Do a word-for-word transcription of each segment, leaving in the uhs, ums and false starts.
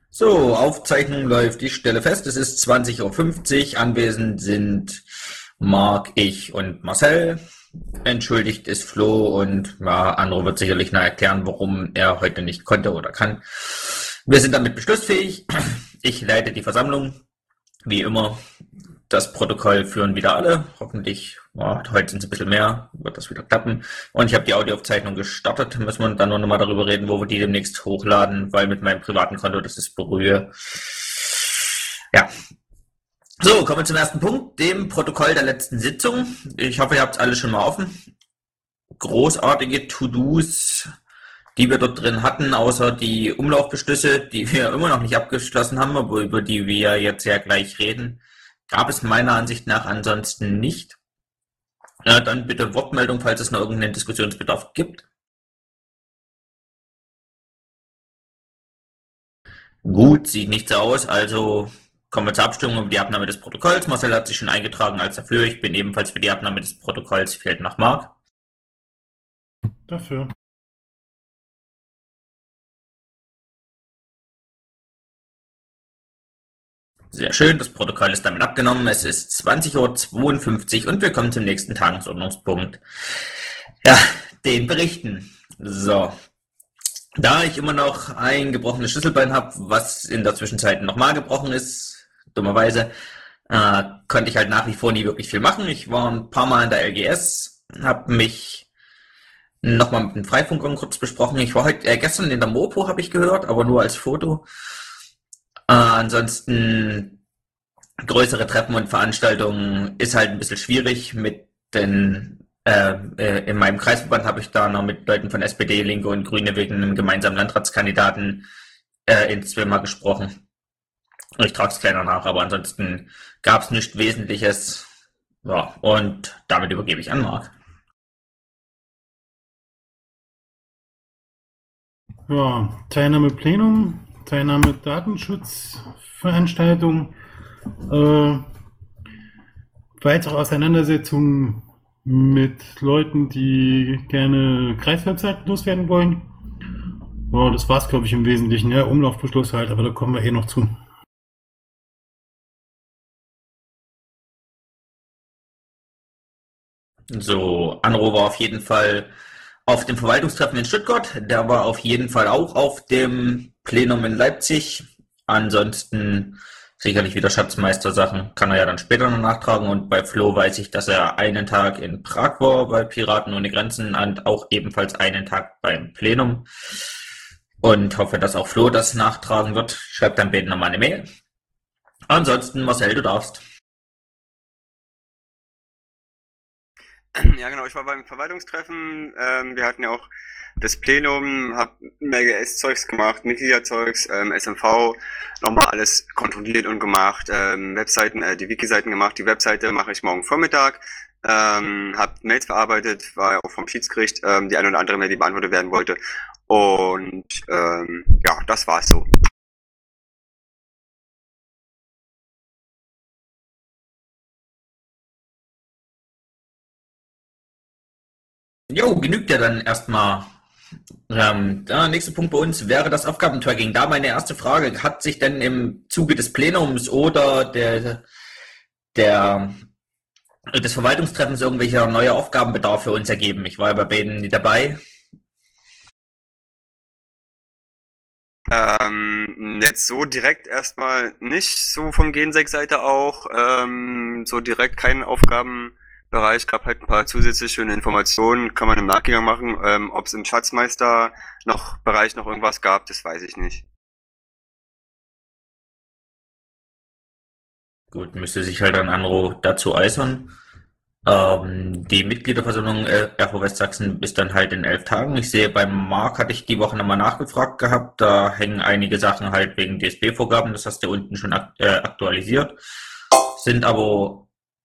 So, Aufzeichnung läuft. Ich stelle fest, es ist zwanzig Uhr fünfzig. Anwesend sind Marc, ich und Marcel. Entschuldigt ist Flo und ja, Andro wird sicherlich noch erklären, warum er heute nicht konnte oder kann. Wir sind damit beschlussfähig. Ich leite die Versammlung. Wie immer, das Protokoll führen wieder alle. Hoffentlich, ja, heute sind es ein bisschen mehr, wird das wieder klappen. Und ich habe die Audioaufzeichnung gestartet. Müssen wir dann noch mal darüber reden, wo wir die demnächst hochladen, weil mit meinem privaten Konto, das ist berühre. Ja. So, kommen wir zum ersten Punkt, dem Protokoll der letzten Sitzung. Ich hoffe, ihr habt es alle schon mal offen. Großartige To-Dos, die wir dort drin hatten, außer die Umlaufbeschlüsse, die wir immer noch nicht abgeschlossen haben, aber über die wir jetzt ja gleich reden, gab es meiner Ansicht nach ansonsten nicht. Ja, dann bitte Wortmeldung, falls es noch irgendeinen Diskussionsbedarf gibt. Gut, sieht nicht so aus, also kommen wir zur Abstimmung über die Abnahme des Protokolls. Marcel hat sich schon eingetragen als dafür. Ich bin ebenfalls für die Abnahme des Protokolls. Fehlt noch Marc. Dafür. Sehr schön, das Protokoll ist damit abgenommen. Es ist zwanzig Uhr zweiundfünfzig und wir kommen zum nächsten Tagesordnungspunkt. Ja, den Berichten. So. Da ich immer noch ein gebrochenes Schlüsselbein habe, was in der Zwischenzeit nochmal gebrochen ist, dummerweise, äh, konnte ich halt nach wie vor nie wirklich viel machen. Ich war ein paar Mal in der L G S, habe mich nochmal mit den Freifunkern kurz besprochen. Ich war heute, äh, gestern in der Mopo, habe ich gehört, aber nur als Foto. Äh, ansonsten größere Treffen und Veranstaltungen ist halt ein bisschen schwierig mit den äh, äh, in meinem Kreisverband habe ich da noch mit Leuten von S P D, Linke und Grüne wegen einem gemeinsamen Landratskandidaten äh, in zweimal gesprochen. Ich trage es kleiner nach, aber ansonsten gab es nichts Wesentliches. Ja, und damit übergebe ich an Marc. Ja, Teilnahme Plenum, Teilnahme Datenschutzveranstaltung, äh, weitere Auseinandersetzungen mit Leuten, die gerne Kreiswebseiten loswerden wollen. Ja, das war's, glaube ich, im Wesentlichen. Ja, Umlaufbeschluss halt, aber da kommen wir eh noch zu. So, Anro war auf jeden Fall auf dem Verwaltungstreffen in Stuttgart. Der war auf jeden Fall auch auf dem Plenum in Leipzig. Ansonsten sicherlich wieder Schatzmeister-Sachen. Kann er ja dann später noch nachtragen. Und bei Flo weiß ich, dass er einen Tag in Prag war bei Piraten ohne Grenzen und auch ebenfalls einen Tag beim Plenum. Und hoffe, dass auch Flo das nachtragen wird. Schreibt dann beiden nochmal eine Mail. Ansonsten, Marcel, du darfst. Ja, genau, ich war beim Verwaltungstreffen. Ähm, wir hatten ja auch das Plenum, hab M G S-Zeugs gemacht, Mitgliederzeugs, ähm, S M V, nochmal alles kontrolliert und gemacht, ähm, Webseiten, äh, die Wiki-Seiten gemacht. Die Webseite mache ich morgen Vormittag. Ähm, hab Mails verarbeitet, war ja auch vom Schiedsgericht, ähm, die eine oder andere Mail, die beantwortet werden wollte. Und ähm, ja, das war's so. Jo, genügt ja dann erstmal. Ähm, der nächste Punkt bei uns wäre das Aufgabentracking. Da meine erste Frage, hat sich denn im Zuge des Plenums oder der, der, des Verwaltungstreffens irgendwelcher neue Aufgabenbedarf für uns ergeben? Ich war ja bei beiden nie dabei. Ähm, jetzt so direkt erstmal nicht, so vom Gen-Seite auch, ähm, so direkt keinen Aufgabenbereich, gab halt ein paar zusätzliche schöne Informationen, kann man im Nachgang machen, ähm, ob es im Schatzmeister noch Bereich noch irgendwas gab, das weiß ich nicht. Gut, müsste sich halt dann Anro dazu äußern. Ähm, die Mitgliederversammlung äh, R V Westsachsen ist dann halt in elf Tagen. Ich sehe, beim Marc hatte ich die Woche nochmal nachgefragt gehabt. Da hängen einige Sachen halt wegen D S B-Vorgaben, das hast du unten schon akt äh, aktualisiert. Sind aber...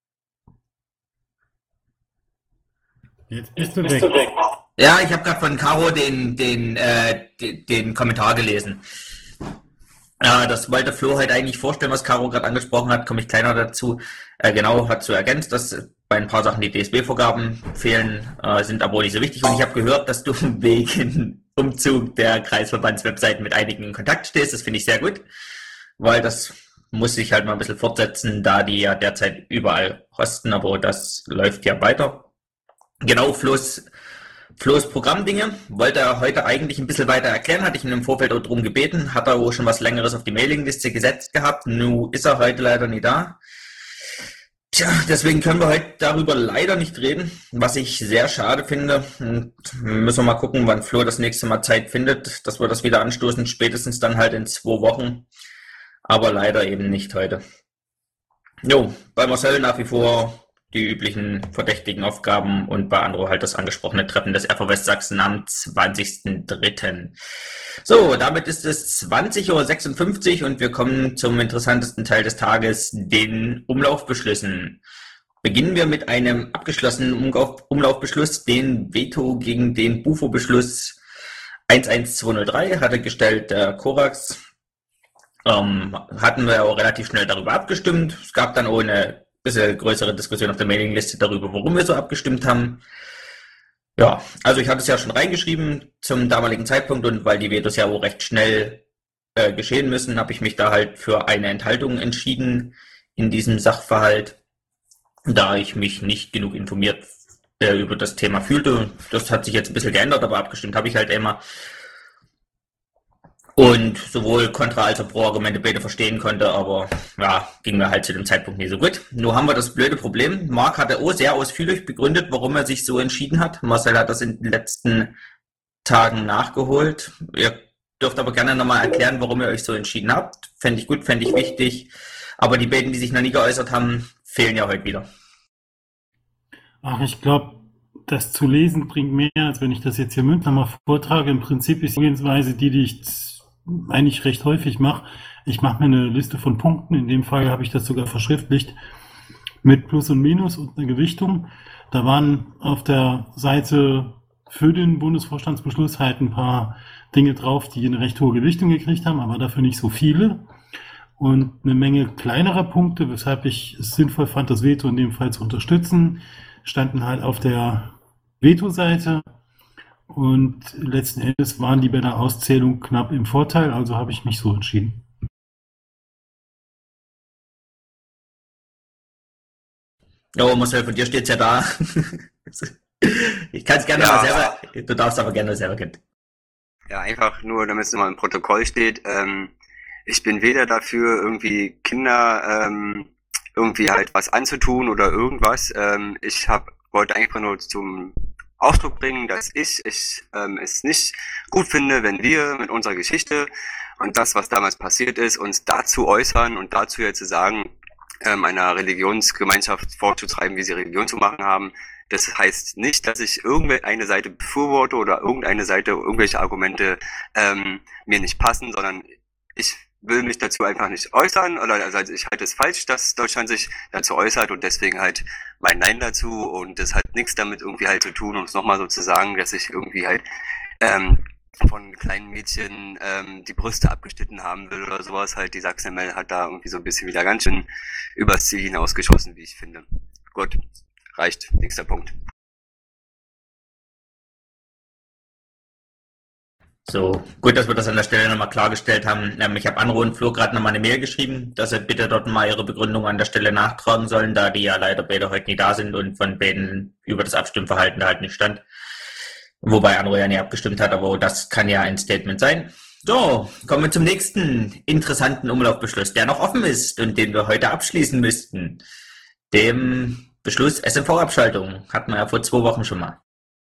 Jetzt bist du weg. Ja, ich habe gerade von Caro den, den, äh, den, den Kommentar gelesen. Ja, das wollte Flo halt eigentlich vorstellen, was Caro gerade angesprochen hat, komme ich kleiner dazu. Äh, genau, hat so ergänzt, dass bei ein paar Sachen die D S B-Vorgaben fehlen, äh, sind aber nicht so wichtig. Und ich habe gehört, dass du wegen Umzug der Kreisverbandswebseiten mit einigen in Kontakt stehst. Das finde ich sehr gut, weil das muss sich halt mal ein bisschen fortsetzen, da die ja derzeit überall hosten, aber das läuft ja weiter. Genau, Flo's, Flo's Programmdinge wollte er heute eigentlich ein bisschen weiter erklären, hatte ich ihn im Vorfeld auch darum gebeten, hat er auch schon was Längeres auf die Mailingliste gesetzt gehabt, nun ist er heute leider nie da. Tja, deswegen können wir heute darüber leider nicht reden, was ich sehr schade finde. Und müssen wir mal gucken, wann Flo das nächste Mal Zeit findet, dass wir das wieder anstoßen, spätestens dann halt in zwei Wochen. Aber leider eben nicht heute. Jo, bei Marcel nach wie vor die üblichen verdächtigen Aufgaben und bei Andro halt das angesprochene Treffen des R V Westsachsen am zwanzigsten dritten So, damit ist es zwanzig Uhr sechsundfünfzig und wir kommen zum interessantesten Teil des Tages, den Umlaufbeschlüssen. Beginnen wir mit einem abgeschlossenen Umlauf, Umlaufbeschluss, den Veto gegen den Bufo-Beschluss eins eins zwei null drei hatte gestellt der Korax. Ähm, hatten wir auch relativ schnell darüber abgestimmt. Es gab dann auch eine bisschen größere Diskussion auf der Mailingliste darüber, warum wir so abgestimmt haben. Ja, also ich hatte es ja schon reingeschrieben zum damaligen Zeitpunkt und weil die Vetos ja auch recht schnell äh, geschehen müssen, habe ich mich da halt für eine Enthaltung entschieden in diesem Sachverhalt, da ich mich nicht genug informiert äh, über das Thema fühlte. Das hat sich jetzt ein bisschen geändert, aber abgestimmt habe ich halt immer. Und sowohl Kontra- als auch Pro-Argumente beide verstehen konnte, aber ja, ging mir halt zu dem Zeitpunkt nicht so gut. Nur haben wir das blöde Problem. Marc hatte auch sehr ausführlich begründet, warum er sich so entschieden hat. Marcel hat das in den letzten Tagen nachgeholt. Ihr dürft aber gerne nochmal erklären, warum ihr euch so entschieden habt. Fände ich gut, fände ich wichtig. Aber die beiden, die sich noch nie geäußert haben, fehlen ja heute wieder. Ach, ich glaube, das zu lesen bringt mehr, als wenn ich das jetzt hier mündlich mal vortrage. Im Prinzip ist die Vorgehensweise die, die ich eigentlich recht häufig mache. Ich mache mir eine Liste von Punkten. In dem Fall habe ich das sogar verschriftlicht mit Plus und Minus und einer Gewichtung. Da waren auf der Seite für den Bundesvorstandsbeschluss halt ein paar Dinge drauf, die eine recht hohe Gewichtung gekriegt haben, aber dafür nicht so viele. Und eine Menge kleinerer Punkte, weshalb ich es sinnvoll fand, das Veto in dem Fall zu unterstützen, standen halt auf der Veto-Seite. Und letzten Endes waren die bei der Auszählung knapp im Vorteil, also habe ich mich so entschieden. Oh, Marcel, von dir steht's ja da. Ich kann es gerne Ja. mal selber, du darfst aber gerne selber kennen. Ja, einfach nur, damit es nochmal im Protokoll steht. Ähm, ich bin weder dafür, irgendwie Kinder ähm, irgendwie halt was anzutun oder irgendwas. Ähm, ich hab, wollte einfach nur zum Ausdruck bringen, dass ich, ich ähm, es nicht gut finde, wenn wir mit unserer Geschichte und das, was damals passiert ist, uns dazu äußern und dazu jetzt zu sagen, ähm, einer Religionsgemeinschaft vorzutreiben, wie sie Religion zu machen haben. Das heißt nicht, dass ich irgendeine Seite befürworte oder irgendeine Seite irgendwelche Argumente ähm, mir nicht passen, sondern ich will mich dazu einfach nicht äußern, oder also ich halte es falsch, dass Deutschland sich dazu äußert und deswegen halt mein Nein dazu und das hat nichts damit irgendwie halt zu tun, um es nochmal so zu sagen, dass ich irgendwie halt ähm, von kleinen Mädchen ähm, die Brüste abgeschnitten haben will oder sowas halt. Die Sachsen-M L hat da irgendwie so ein bisschen wieder ganz schön übers Ziel hinausgeschossen, wie ich finde. Gut, reicht. Nächster Punkt. So, gut, dass wir das an der Stelle nochmal klargestellt haben. Ähm, ich habe Anro und Flo gerade nochmal eine Mail geschrieben, dass sie bitte dort mal ihre Begründung an der Stelle nachtragen sollen, da die ja leider beide heute nie da sind und von beiden über das Abstimmverhalten halt nicht stand. Wobei Anro ja nie abgestimmt hat, aber das kann ja ein Statement sein. So, kommen wir zum nächsten interessanten Umlaufbeschluss, der noch offen ist und den wir heute abschließen müssten. Dem Beschluss S M V-Abschaltung. Hatten wir ja vor zwei Wochen schon mal.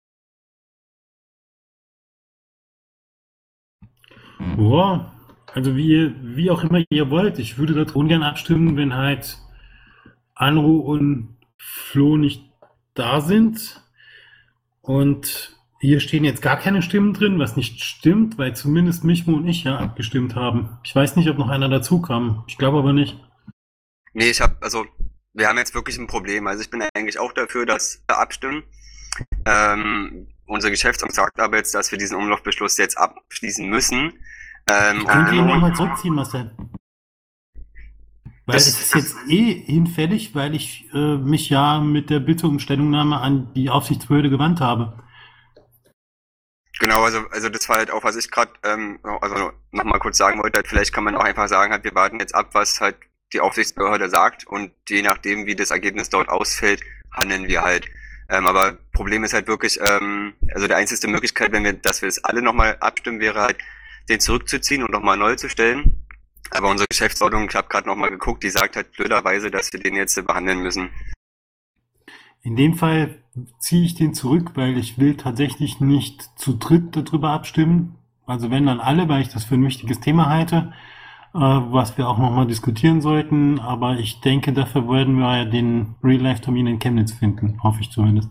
Ja, also wie, wie auch immer ihr wollt. Ich würde da ungern abstimmen, wenn halt Anru und Flo nicht da sind. Und hier stehen jetzt gar keine Stimmen drin, was nicht stimmt, weil zumindest Michmo und ich ja abgestimmt haben. Ich weiß nicht, ob noch einer dazu kam. Ich glaube aber nicht. Nee, ich habe, also wir haben jetzt wirklich ein Problem. Also ich bin eigentlich auch dafür, dass wir abstimmen. Ähm, unser Geschäftsordnung sagt aber jetzt, dass wir diesen Umlaufbeschluss jetzt abschließen müssen. Ähm, Ich könnte und- ihn nochmal zurückziehen, Marcel. Weil Das- es ist jetzt eh hinfällig, weil ich äh, mich ja mit der Bitte um Stellungnahme an die Aufsichtsbehörde gewandt habe. Genau, also, also das war halt auch, was ich gerade ähm, also nochmal kurz sagen wollte, halt, vielleicht kann man auch einfach sagen, halt, wir warten jetzt ab, was halt die Aufsichtsbehörde sagt und je nachdem, wie das Ergebnis dort ausfällt, handeln wir halt. Ähm, aber Problem ist halt wirklich, ähm, also die einzige Möglichkeit, wenn wir, dass wir es alle nochmal abstimmen, wäre halt, den zurückzuziehen und nochmal neu zu stellen. Aber unsere Geschäftsordnung, ich habe gerade nochmal geguckt, die sagt halt blöderweise, dass wir den jetzt behandeln müssen. In dem Fall ziehe ich den zurück, weil ich will tatsächlich nicht zu dritt darüber abstimmen. Also wenn dann alle, weil ich das für ein wichtiges Thema halte, äh, was wir auch nochmal diskutieren sollten. Aber ich denke, dafür werden wir ja den Real-Life-Termin in Chemnitz finden, hoffe ich zumindest.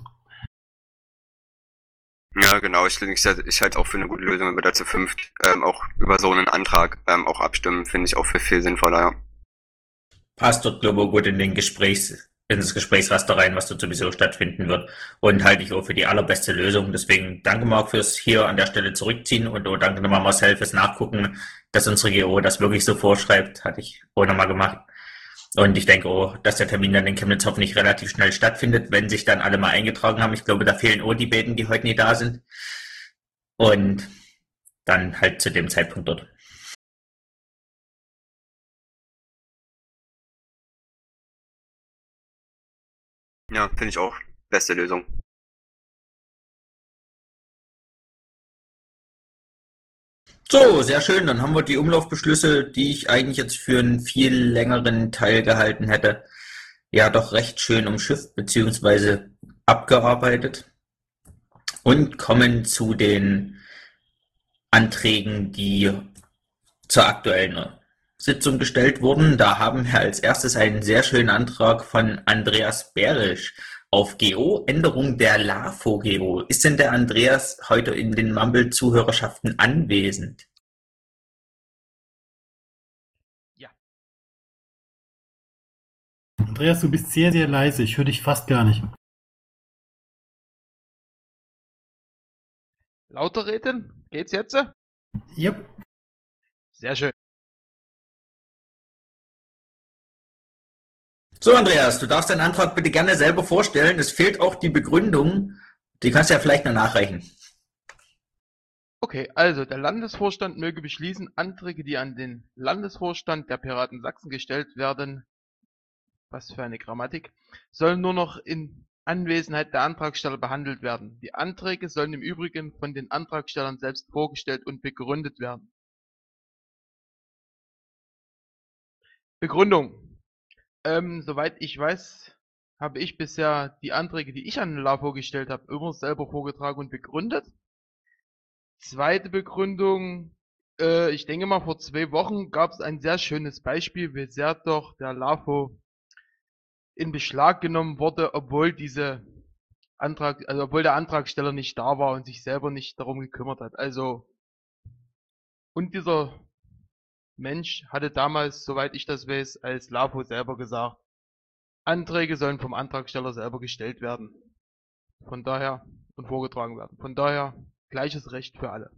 Ja, genau, ich, ich, ich halte auch für eine gute Lösung, wenn wir da zu fünft ähm, auch über so einen Antrag ähm, auch abstimmen, finde ich auch für viel sinnvoller, ja. Passt dort, glaube ich, gut in den Gesprächs, ins Gesprächsraster rein, was dort sowieso stattfinden wird. Und halte ich auch für die allerbeste Lösung. Deswegen danke, Marc, fürs hier an der Stelle zurückziehen und auch danke nochmal Marcel fürs Nachgucken, dass unsere G O das wirklich so vorschreibt. Hatte ich auch nochmal gemacht. Und ich denke auch, dass der Termin dann in Chemnitz hoffentlich relativ schnell stattfindet, wenn sich dann alle mal eingetragen haben. Ich glaube, da fehlen auch die beiden, die heute nie da sind. Und dann halt zu dem Zeitpunkt dort. Ja, finde ich auch. Beste Lösung. So, sehr schön. Dann haben wir die Umlaufbeschlüsse, die ich eigentlich jetzt für einen viel längeren Teil gehalten hätte, ja doch recht schön umschifft bzw. abgearbeitet und kommen zu den Anträgen, die zur aktuellen Sitzung gestellt wurden. Da haben wir als erstes einen sehr schönen Antrag von Andreas Berisch auf G O, Änderung der LAFO-G O. Ist denn der Andreas heute in den Mumble-Zuhörerschaften anwesend? Ja. Andreas, du bist sehr, sehr leise. Ich höre dich fast gar nicht. Lauter reden? Geht's jetzt? Yep. Sehr schön. So, Andreas, du darfst deinen Antrag bitte gerne selber vorstellen. Es fehlt auch die Begründung. Die kannst du ja vielleicht noch nachreichen. Okay, also der Landesvorstand möge beschließen, Anträge, die an den Landesvorstand der Piraten Sachsen gestellt werden, was für eine Grammatik, sollen nur noch in Anwesenheit der Antragsteller behandelt werden. Die Anträge sollen im Übrigen von den Antragstellern selbst vorgestellt und begründet werden. Begründung. Ähm, soweit ich weiß, habe ich bisher die Anträge, die ich an den LAFO gestellt habe, immer selber vorgetragen und begründet. Zweite Begründung, äh, ich denke mal vor zwei Wochen gab es ein sehr schönes Beispiel, wie sehr doch der LAFO in Beschlag genommen wurde, obwohl diese Antrag, also obwohl der Antragsteller nicht da war und sich selber nicht darum gekümmert hat. Also, und dieser Mensch hatte damals, soweit ich das weiß, als LAFO selber gesagt, Anträge sollen vom Antragsteller selber gestellt werden. Von daher, und vorgetragen werden. Von daher, gleiches Recht für alle.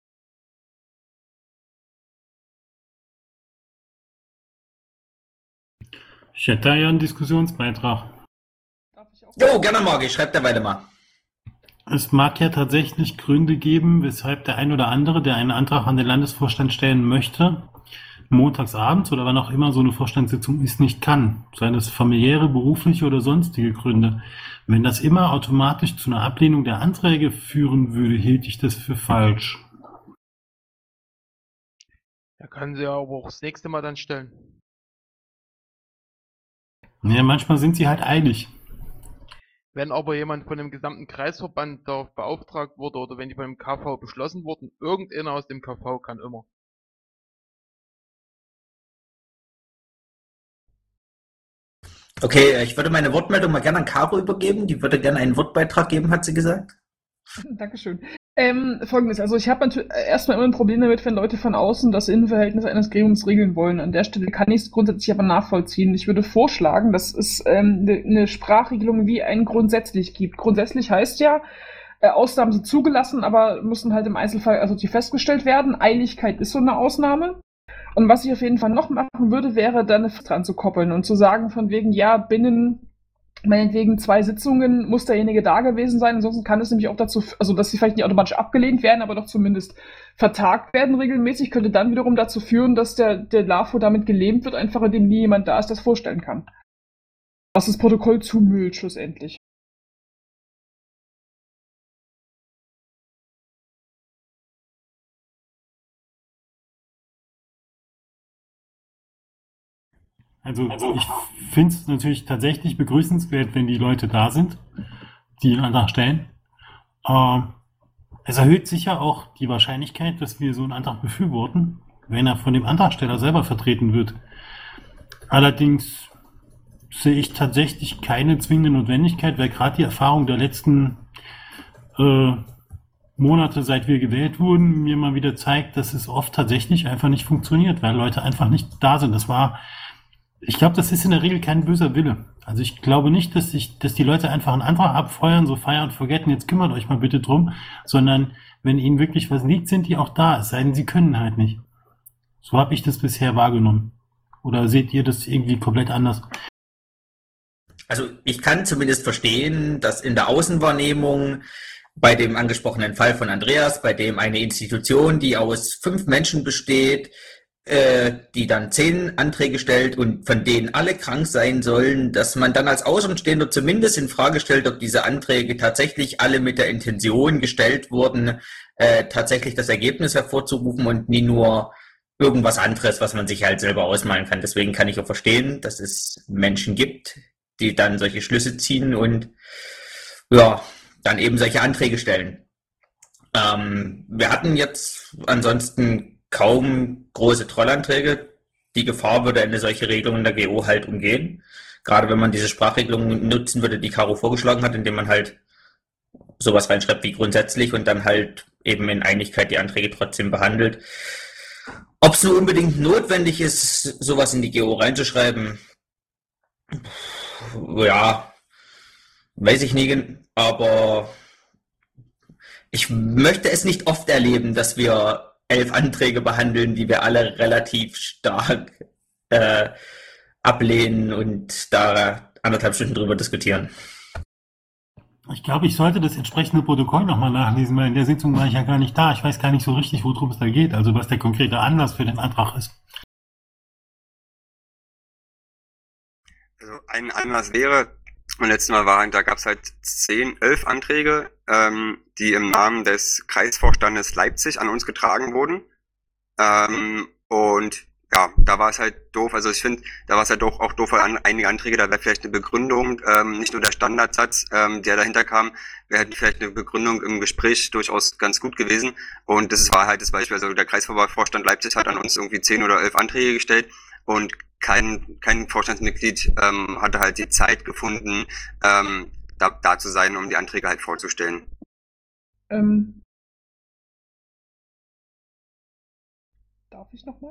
Ich hätte da ja einen Diskussionsbeitrag. Jo, gerne, Marc, ich schreib derweil mal. Es mag ja tatsächlich Gründe geben, weshalb der ein oder andere, der einen Antrag an den Landesvorstand stellen möchte, montagsabends oder wann auch immer so eine Vorstandssitzung ist, nicht kann. Seien es familiäre, berufliche oder sonstige Gründe. Wenn das immer automatisch zu einer Ablehnung der Anträge führen würde, hielt ich das für falsch. Da können Sie ja aber auch das nächste Mal dann stellen. Ja, manchmal sind sie halt eilig. Wenn aber jemand von dem gesamten Kreisverband darauf beauftragt wurde oder wenn die von dem K V beschlossen wurden, irgendeiner aus dem K V kann immer. Okay, ich würde meine Wortmeldung mal gerne an Caro übergeben. Die würde gerne einen Wortbeitrag geben, hat sie gesagt. Dankeschön. Ähm, Folgendes, also ich habe natürlich erstmal immer ein Problem damit, wenn Leute von außen das Innenverhältnis eines Gremiums regeln wollen. An der Stelle kann ich es grundsätzlich aber nachvollziehen. Ich würde vorschlagen, dass es ähm, eine ne Sprachregelung wie ein grundsätzlich gibt. Grundsätzlich heißt ja, äh, Ausnahmen sind zugelassen, aber müssen halt im Einzelfall also die festgestellt werden. Eiligkeit ist so eine Ausnahme. Und was ich auf jeden Fall noch machen würde, wäre dann eine Frist dran zu koppeln und zu sagen von wegen, ja, binnen meinetwegen zwei Sitzungen muss derjenige da gewesen sein, ansonsten kann es nämlich auch dazu, also dass sie vielleicht nicht automatisch abgelehnt werden, aber doch zumindest vertagt werden regelmäßig, könnte dann wiederum dazu führen, dass der, der LAFO damit gelähmt wird, einfach indem nie jemand da ist, das vorstellen kann. Was das Protokoll zumüllt schlussendlich. Also ich finde es natürlich tatsächlich begrüßenswert, wenn die Leute da sind, die einen Antrag stellen. Ähm, es erhöht sicher auch die Wahrscheinlichkeit, dass wir so einen Antrag befürworten, wenn er von dem Antragsteller selber vertreten wird. Allerdings sehe ich tatsächlich keine zwingende Notwendigkeit, weil gerade die Erfahrung der letzten äh, Monate, seit wir gewählt wurden, mir mal wieder zeigt, dass es oft tatsächlich einfach nicht funktioniert, weil Leute einfach nicht da sind. Das war Ich glaube, das ist in der Regel kein böser Wille. Also ich glaube nicht, dass sich, dass die Leute einfach einen Antrag abfeuern, so fire und forgetten, jetzt kümmert euch mal bitte drum, sondern wenn ihnen wirklich was liegt, sind die auch da, es sei denn, sie können halt nicht. So habe ich das bisher wahrgenommen. Oder seht ihr das irgendwie komplett anders? Also ich kann zumindest verstehen, dass in der Außenwahrnehmung bei dem angesprochenen Fall von Andreas, bei dem eine Institution, die aus fünf Menschen besteht, die dann zehn Anträge stellt und von denen alle krank sein sollen, dass man dann als Außenstehender zumindest in Frage stellt, ob diese Anträge tatsächlich alle mit der Intention gestellt wurden, äh, tatsächlich das Ergebnis hervorzurufen und nie nur irgendwas anderes, was man sich halt selber ausmalen kann. Deswegen kann ich auch verstehen, dass es Menschen gibt, die dann solche Schlüsse ziehen und ja, dann eben solche Anträge stellen. Ähm, wir hatten jetzt ansonsten kaum große Trollanträge. Die Gefahr würde eine solche Regelung in der G O halt umgehen. Gerade wenn man diese Sprachregelung nutzen würde, die Caro vorgeschlagen hat, indem man halt sowas reinschreibt wie grundsätzlich und dann halt eben in Einigkeit die Anträge trotzdem behandelt. Ob es nur unbedingt notwendig ist, sowas in die G O reinzuschreiben, ja, weiß ich nie, aber ich möchte es nicht oft erleben, dass wir elf Anträge behandeln, die wir alle relativ stark äh, ablehnen und da anderthalb Stunden drüber diskutieren. Ich glaube, ich sollte das entsprechende Protokoll nochmal nachlesen, weil in der Sitzung war ich ja gar nicht da. Ich weiß gar nicht so richtig, worum es da geht, also was der konkrete Anlass für den Antrag ist. Also ein Anlass wäre, und letztes Mal war, da gab es halt zehn, elf Anträge, ähm, die im Namen des Kreisvorstandes Leipzig an uns getragen wurden. Ähm, und ja, da war es halt doof. Also ich finde, da war es halt doch auch doof, weil an, einige Anträge, da wäre vielleicht eine Begründung, ähm, nicht nur der Standardsatz, ähm, der dahinter kam, wäre halt vielleicht eine Begründung im Gespräch durchaus ganz gut gewesen. Und das war halt das Beispiel, also der Kreisvorstand Leipzig hat an uns irgendwie zehn oder elf Anträge gestellt und kein, kein Vorstandsmitglied ähm, hatte halt die Zeit gefunden, ähm, da, da zu sein, um die Anträge halt vorzustellen. Ähm, darf ich nochmal?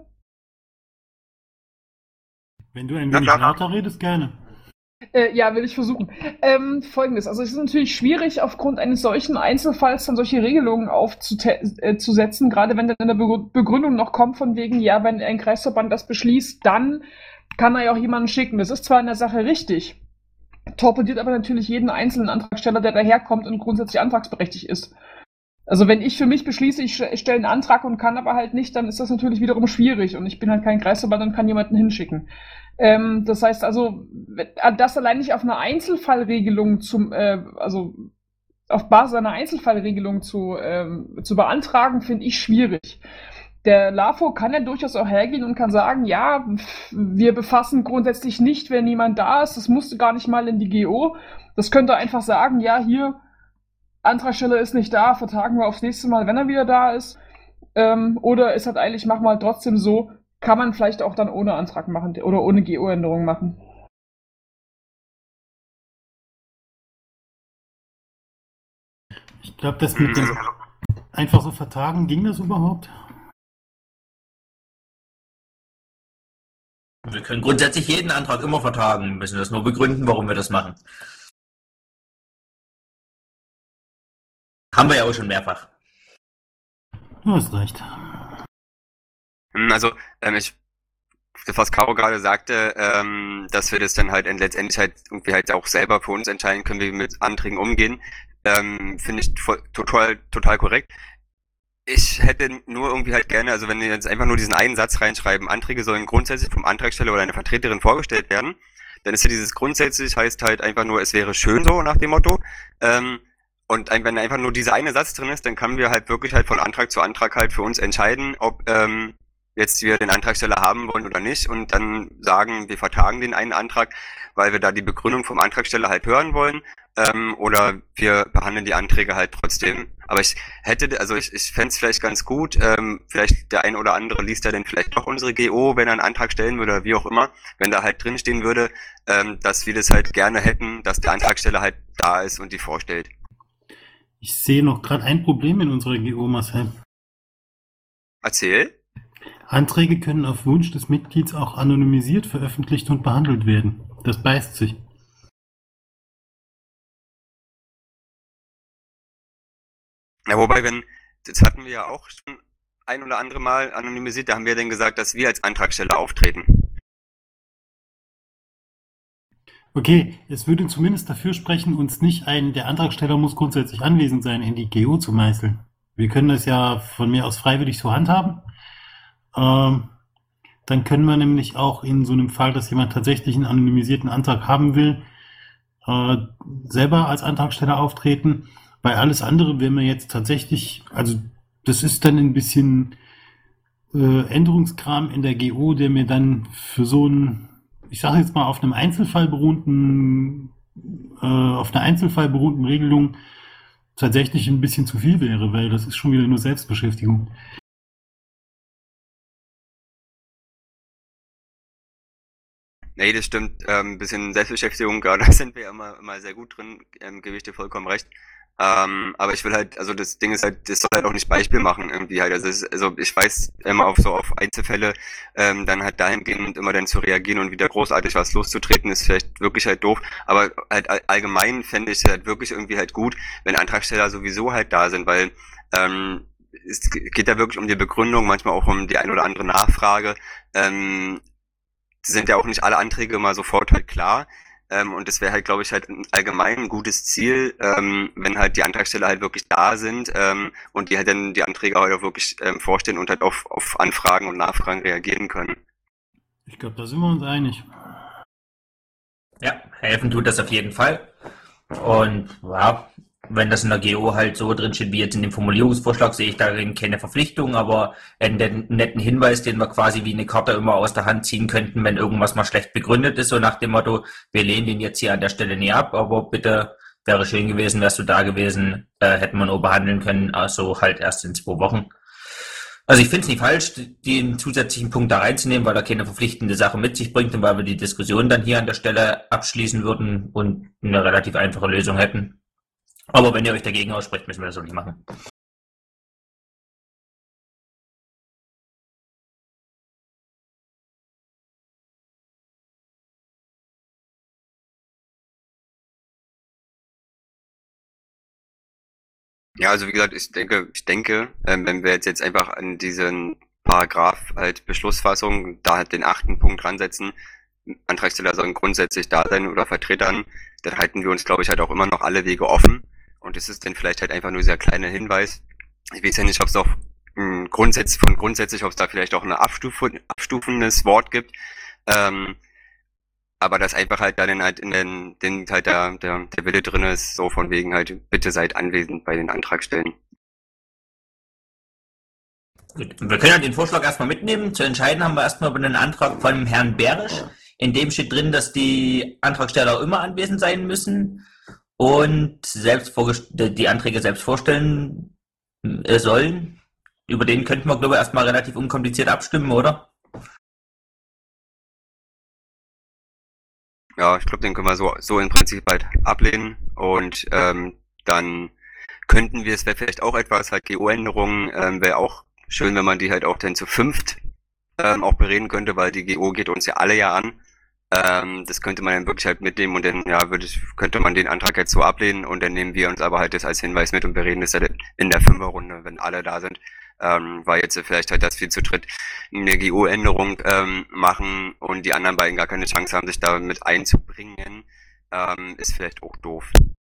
Wenn du ein Na wenig klar. lauter redest, gerne. Äh, ja, will ich versuchen. Ähm, Folgendes, also es ist natürlich schwierig, aufgrund eines solchen Einzelfalls dann solche Regelungen aufzusetzen, gerade wenn dann in der Be- Begründung noch kommt von wegen, ja, wenn ein Kreisverband das beschließt, dann kann er ja auch jemanden schicken. Das ist zwar in der Sache richtig, torpediert aber natürlich jeden einzelnen Antragsteller, der daherkommt und grundsätzlich antragsberechtigt ist. Also wenn ich für mich beschließe, ich stelle einen Antrag und kann aber halt nicht, dann ist das natürlich wiederum schwierig und ich bin halt kein Kreisverband und kann jemanden hinschicken. Ähm, das heißt also, das allein nicht auf eine Einzelfallregelung zum, äh, also auf Basis einer Einzelfallregelung zu, ähm, zu beantragen, finde ich schwierig. Der LAFO kann ja durchaus auch hergehen und kann sagen, ja, wir befassen grundsätzlich nicht, wenn niemand da ist, das musste gar nicht mal in die G O. Das könnte einfach sagen, ja, hier, Antragsteller ist nicht da, vertagen wir aufs nächste Mal, wenn er wieder da ist. Ähm, oder ist halt eigentlich, machen wir halt trotzdem so, kann man vielleicht auch dann ohne Antrag machen oder ohne G O-Änderung machen. Ich glaube, das mit dem einfach so vertagen, ging das überhaupt? Wir können grundsätzlich jeden Antrag immer vertagen, müssen das nur begründen, warum wir das machen. Haben wir ja auch schon mehrfach. Du hast recht. Also, ähm, ich das, was Caro gerade sagte, ähm, dass wir das dann halt letztendlich halt irgendwie halt auch selber für uns entscheiden können, wie wir mit Anträgen umgehen, ähm, finde ich voll, total, total korrekt. Ich hätte nur irgendwie halt gerne, also wenn wir jetzt einfach nur diesen einen Satz reinschreiben, Anträge sollen grundsätzlich vom Antragsteller oder einer Vertreterin vorgestellt werden, dann ist ja dieses grundsätzlich heißt halt einfach nur, es wäre schön so nach dem Motto. Ähm, und ein, wenn einfach nur dieser eine Satz drin ist, dann können wir halt wirklich halt von Antrag zu Antrag halt für uns entscheiden, ob ähm, jetzt wir den Antragsteller haben wollen oder nicht und dann sagen, wir vertagen den einen Antrag, weil wir da die Begründung vom Antragsteller halt hören wollen. Ähm, oder wir behandeln die Anträge halt trotzdem. Aber ich hätte, also ich, ich fände es vielleicht ganz gut, ähm, vielleicht der ein oder andere liest ja dann vielleicht doch unsere G O, wenn er einen Antrag stellen würde oder wie auch immer, wenn da halt drinstehen würde, ähm, dass wir das halt gerne hätten, dass der Antragsteller halt da ist und die vorstellt. Ich sehe noch gerade ein Problem in unserer G O, Marcel. Erzähl. Anträge können auf Wunsch des Mitglieds auch anonymisiert veröffentlicht und behandelt werden. Das beißt sich. Ja, wobei, wenn, das hatten wir ja auch schon ein oder andere Mal anonymisiert, da haben wir dann gesagt, dass wir als Antragsteller auftreten. Okay, es würde zumindest dafür sprechen, uns nicht ein, der Antragsteller muss grundsätzlich anwesend sein, in die G O zu meißeln. Wir können das ja von mir aus freiwillig so handhaben. Ähm, dann können wir nämlich auch in so einem Fall, dass jemand tatsächlich einen anonymisierten Antrag haben will, äh, selber als Antragsteller auftreten. Bei alles andere wären wir jetzt tatsächlich, also das ist dann ein bisschen äh, Änderungskram in der G O, der mir dann für so einen, ich sage jetzt mal auf einem Einzelfall beruhenden, äh, auf einer Einzelfall beruhenden Regelung tatsächlich ein bisschen zu viel wäre, weil das ist schon wieder nur Selbstbeschäftigung. Nee, das stimmt. Ein ähm, bisschen Selbstbeschäftigung, ja, da sind wir ja immer, immer sehr gut drin, ähm, gebe ich dir vollkommen recht. Ähm, aber ich will halt, also das Ding ist halt, das soll halt auch nicht Beispiel machen irgendwie halt. Also, es, also ich weiß immer auf so auf Einzelfälle ähm, dann halt dahingehend und immer dann zu reagieren und wieder großartig was loszutreten, ist vielleicht wirklich halt doof. Aber halt all, allgemein fände ich es halt wirklich irgendwie halt gut, wenn Antragsteller sowieso halt da sind, weil ähm, es geht ja wirklich um die Begründung, manchmal auch um die ein oder andere Nachfrage. Ähm, sind ja auch nicht alle Anträge immer sofort halt klar. Ähm, und das wäre halt, glaube ich, halt allgemein ein gutes Ziel, ähm, wenn halt die Antragsteller halt wirklich da sind ähm, und die halt dann die Anträge halt auch wirklich ähm, vorstellen und halt auf, auf Anfragen und Nachfragen reagieren können. Ich glaube, da sind wir uns einig. Ja, helfen tut das auf jeden Fall. Und ja, wenn das in der G O halt so drin steht wie jetzt in dem Formulierungsvorschlag, sehe ich darin keine Verpflichtung, aber einen netten Hinweis, den wir quasi wie eine Karte immer aus der Hand ziehen könnten, wenn irgendwas mal schlecht begründet ist, so nach dem Motto, wir lehnen den jetzt hier an der Stelle nie ab, aber bitte, wäre schön gewesen, wärst du da gewesen, äh, hätten wir nur behandeln können, also halt erst in zwei Wochen. Also ich finde es nicht falsch, den zusätzlichen Punkt da reinzunehmen, weil er keine verpflichtende Sache mit sich bringt und weil wir die Diskussion dann hier an der Stelle abschließen würden und eine relativ einfache Lösung hätten. Aber wenn ihr euch dagegen aussprecht, müssen wir das so nicht machen. Ja, also wie gesagt, ich denke, ich denke, ähm, wenn wir jetzt, jetzt einfach an diesen Paragraph halt Beschlussfassung da halt den achten Punkt ransetzen, Antragsteller sollen grundsätzlich da sein oder Vertretern, dann halten wir uns, glaube ich, halt auch immer noch alle Wege offen. Und es ist dann vielleicht halt einfach nur dieser kleine Hinweis. Ich weiß ja nicht, ob es auch ähm, grundsätzlich von grundsätzlich, ob es da vielleicht auch ein Abstufe, abstufendes Wort gibt. Ähm, aber dass einfach halt dann halt in den, den halt der, der, der Wille drin ist, so von wegen halt, bitte seid anwesend bei den Antragstellen. Gut, wir können ja den Vorschlag erstmal mitnehmen. Zu entscheiden haben wir erstmal über den Antrag von Herrn Berisch. In dem steht drin, dass die Antragsteller immer anwesend sein müssen und selbst die Anträge selbst vorstellen äh, sollen. Über den könnten wir, glaube ich, erstmal relativ unkompliziert abstimmen, oder? Ja, ich glaube, den können wir so, so im Prinzip halt ablehnen und ähm, dann könnten wir, es wäre vielleicht auch etwas, halt G O-Änderungen, ähm, wäre auch schön, wenn man die halt auch dann zu fünft ähm, auch bereden könnte, weil die G O geht uns ja alle ja an. Ähm, das könnte man dann wirklich halt mitnehmen und dann ja würde ich, könnte man den Antrag jetzt so ablehnen und dann nehmen wir uns aber halt das als Hinweis mit und bereden das halt in der Fünferrunde, wenn alle da sind, Ähm, weil jetzt vielleicht halt, dass wir zu dritt eine G O-Änderung ähm, machen und die anderen beiden gar keine Chance haben, sich da mit einzubringen, ähm, ist vielleicht auch doof.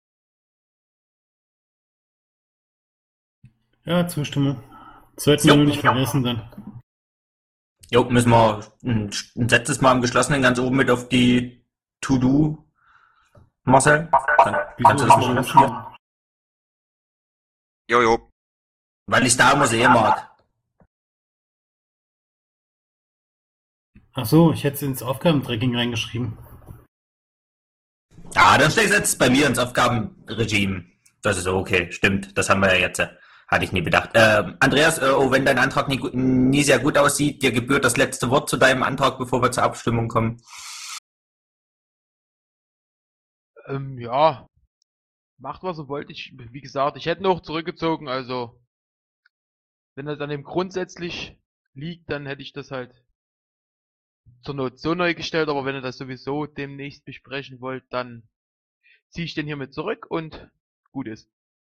Ja, Zustimmung. Sollten wir Jo. nur nicht vergessen dann. Jo, müssen wir ein, ein letztes Mal im Geschlossenen ganz oben mit auf die To-Do, Marcel? Kann, Wieso kannst du ist das das mal geschlossen? notieren? Jojo. Weil ich es da immer sehen mag. Ach so, ich hätte es ins Aufgabentracking reingeschrieben. Ah, dann steht es jetzt bei mir ins Aufgabenregime. Das ist okay, stimmt. Das haben wir ja jetzt. äh, Hatte ich nie bedacht. Ähm, Andreas, äh, oh, wenn dein Antrag nie, gut- nie sehr gut aussieht, dir gebührt das letzte Wort zu deinem Antrag, bevor wir zur Abstimmung kommen. Ähm, ja, macht was ihr wollt. Ich, wie gesagt, ich hätte noch zurückgezogen, also wenn das an dem grundsätzlich liegt, dann hätte ich das halt zur Not so neu gestellt, aber wenn ihr das sowieso demnächst besprechen wollt, dann ziehe ich den hiermit zurück und gut ist.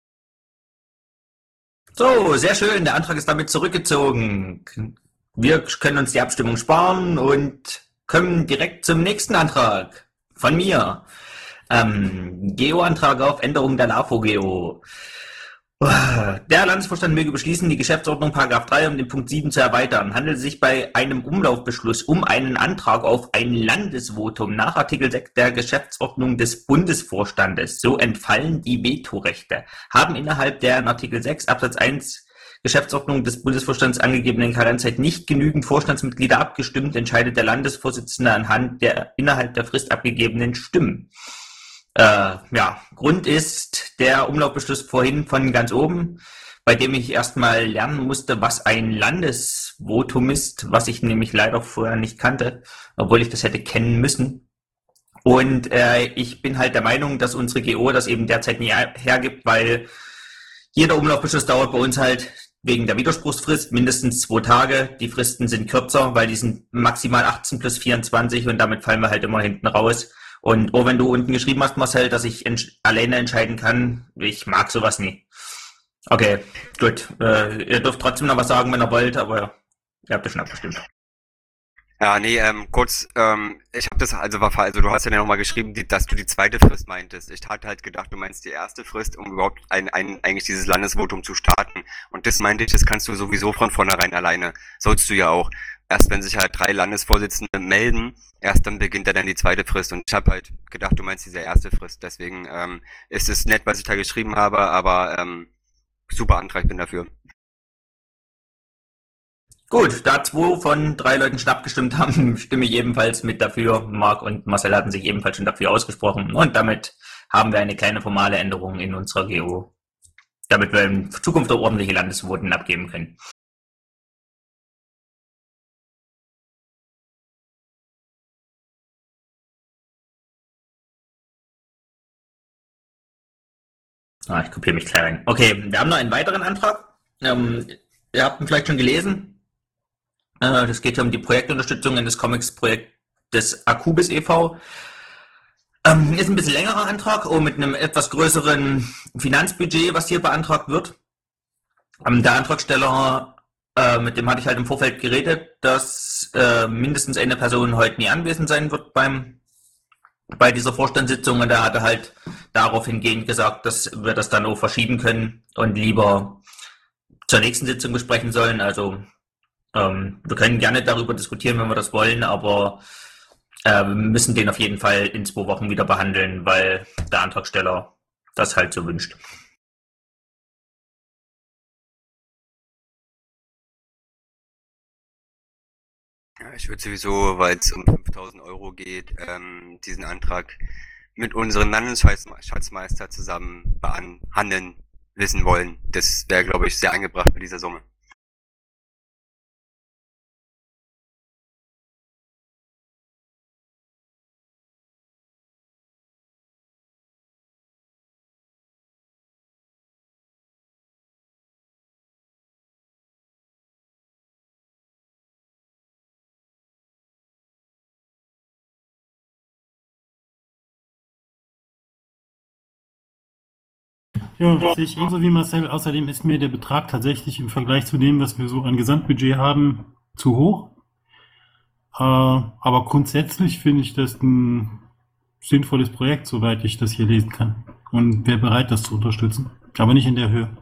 So, sehr schön. Der Antrag ist damit zurückgezogen. Wir können uns die Abstimmung sparen und kommen direkt zum nächsten Antrag von mir. Ähm, Geo-Antrag auf Änderung der LAFO-Geo. Der Landesvorstand möge beschließen, die Geschäftsordnung Paragraph drei um den Punkt sieben zu erweitern. Handelt es sich bei einem Umlaufbeschluss um einen Antrag auf ein Landesvotum nach Artikel sechs der Geschäftsordnung des Bundesvorstandes. So entfallen die Vetorechte. Haben innerhalb der in Artikel sechs Absatz eins Geschäftsordnung des Bundesvorstands angegebenen Karenzzeit nicht genügend Vorstandsmitglieder abgestimmt, entscheidet der Landesvorsitzende anhand der innerhalb der Frist abgegebenen Stimmen. Äh, ja, Grund ist der Umlaufbeschluss vorhin von ganz oben, bei dem ich erstmal lernen musste, was ein Landesvotum ist, was ich nämlich leider vorher nicht kannte, obwohl ich das hätte kennen müssen. Und äh, ich bin halt der Meinung, dass unsere G O das eben derzeit nie hergibt, weil jeder Umlaufbeschluss dauert bei uns halt wegen der Widerspruchsfrist mindestens zwei Tage. Die Fristen sind kürzer, weil die sind maximal achtzehn plus vierundzwanzig und damit fallen wir halt immer hinten raus. Und oh, wenn du unten geschrieben hast, Marcel, dass ich entsch alleine entscheiden kann, ich mag sowas nie. Okay, gut. Äh, ihr dürft trotzdem noch was sagen, wenn ihr wollt, aber ihr habt ja schon abgestimmt. Ja, nee, ähm, kurz, ähm, ich habe das, also war, also du hast ja nochmal geschrieben, die, dass du die zweite Frist meintest. Ich hatte halt gedacht, du meinst die erste Frist, um überhaupt ein, ein, eigentlich dieses Landesvotum zu starten. Und das meinte ich, das kannst du sowieso von vornherein alleine. Sollst du ja auch. Erst wenn sich halt drei Landesvorsitzende melden, erst dann beginnt ja dann die zweite Frist. Und ich habe halt gedacht, du meinst diese erste Frist. Deswegen ähm, ist es nett, was ich da geschrieben habe, aber ähm, super Antrag, bin dafür. Gut, da zwei von drei Leuten schon abgestimmt haben, stimme ich ebenfalls mit dafür. Marc und Marcel hatten sich ebenfalls schon dafür ausgesprochen. Und damit haben wir eine kleine formale Änderung in unserer G O, damit wir in Zukunft auch ordentliche Landesvoten abgeben können. Ah, ich kopiere mich gleich rein. Okay, wir haben noch einen weiteren Antrag. Ähm, ihr habt ihn vielleicht schon gelesen. Äh, das geht hier um die Projektunterstützung in das Comics-Projekt des Akubis e V Ähm, ist ein bisschen längerer Antrag, oh, mit einem etwas größeren Finanzbudget, was hier beantragt wird. Ähm, der Antragsteller, äh, mit dem hatte ich halt im Vorfeld geredet, dass äh, mindestens eine Person heute nie anwesend sein wird beim bei dieser Vorstandssitzung, und er hatte halt darauf hingehend gesagt, dass wir das dann auch verschieben können und lieber zur nächsten Sitzung besprechen sollen. Also ähm, wir können gerne darüber diskutieren, wenn wir das wollen, aber äh, wir müssen den auf jeden Fall in zwei Wochen wieder behandeln, weil der Antragsteller das halt so wünscht. Ja, ich würde sowieso, weil es um fünftausend Euro geht, ähm, diesen Antrag mit unserem Landesschatzmeister zusammen behandeln wissen wollen. Das wäre, glaube ich, sehr angebracht bei dieser Summe. Ja, das sehe ich ebenso wie Marcel. Außerdem ist mir der Betrag tatsächlich im Vergleich zu dem, was wir so an Gesamtbudget haben, zu hoch. Äh, aber grundsätzlich finde ich das ein sinnvolles Projekt, soweit ich das hier lesen kann. Und wäre bereit, das zu unterstützen. Aber nicht in der Höhe.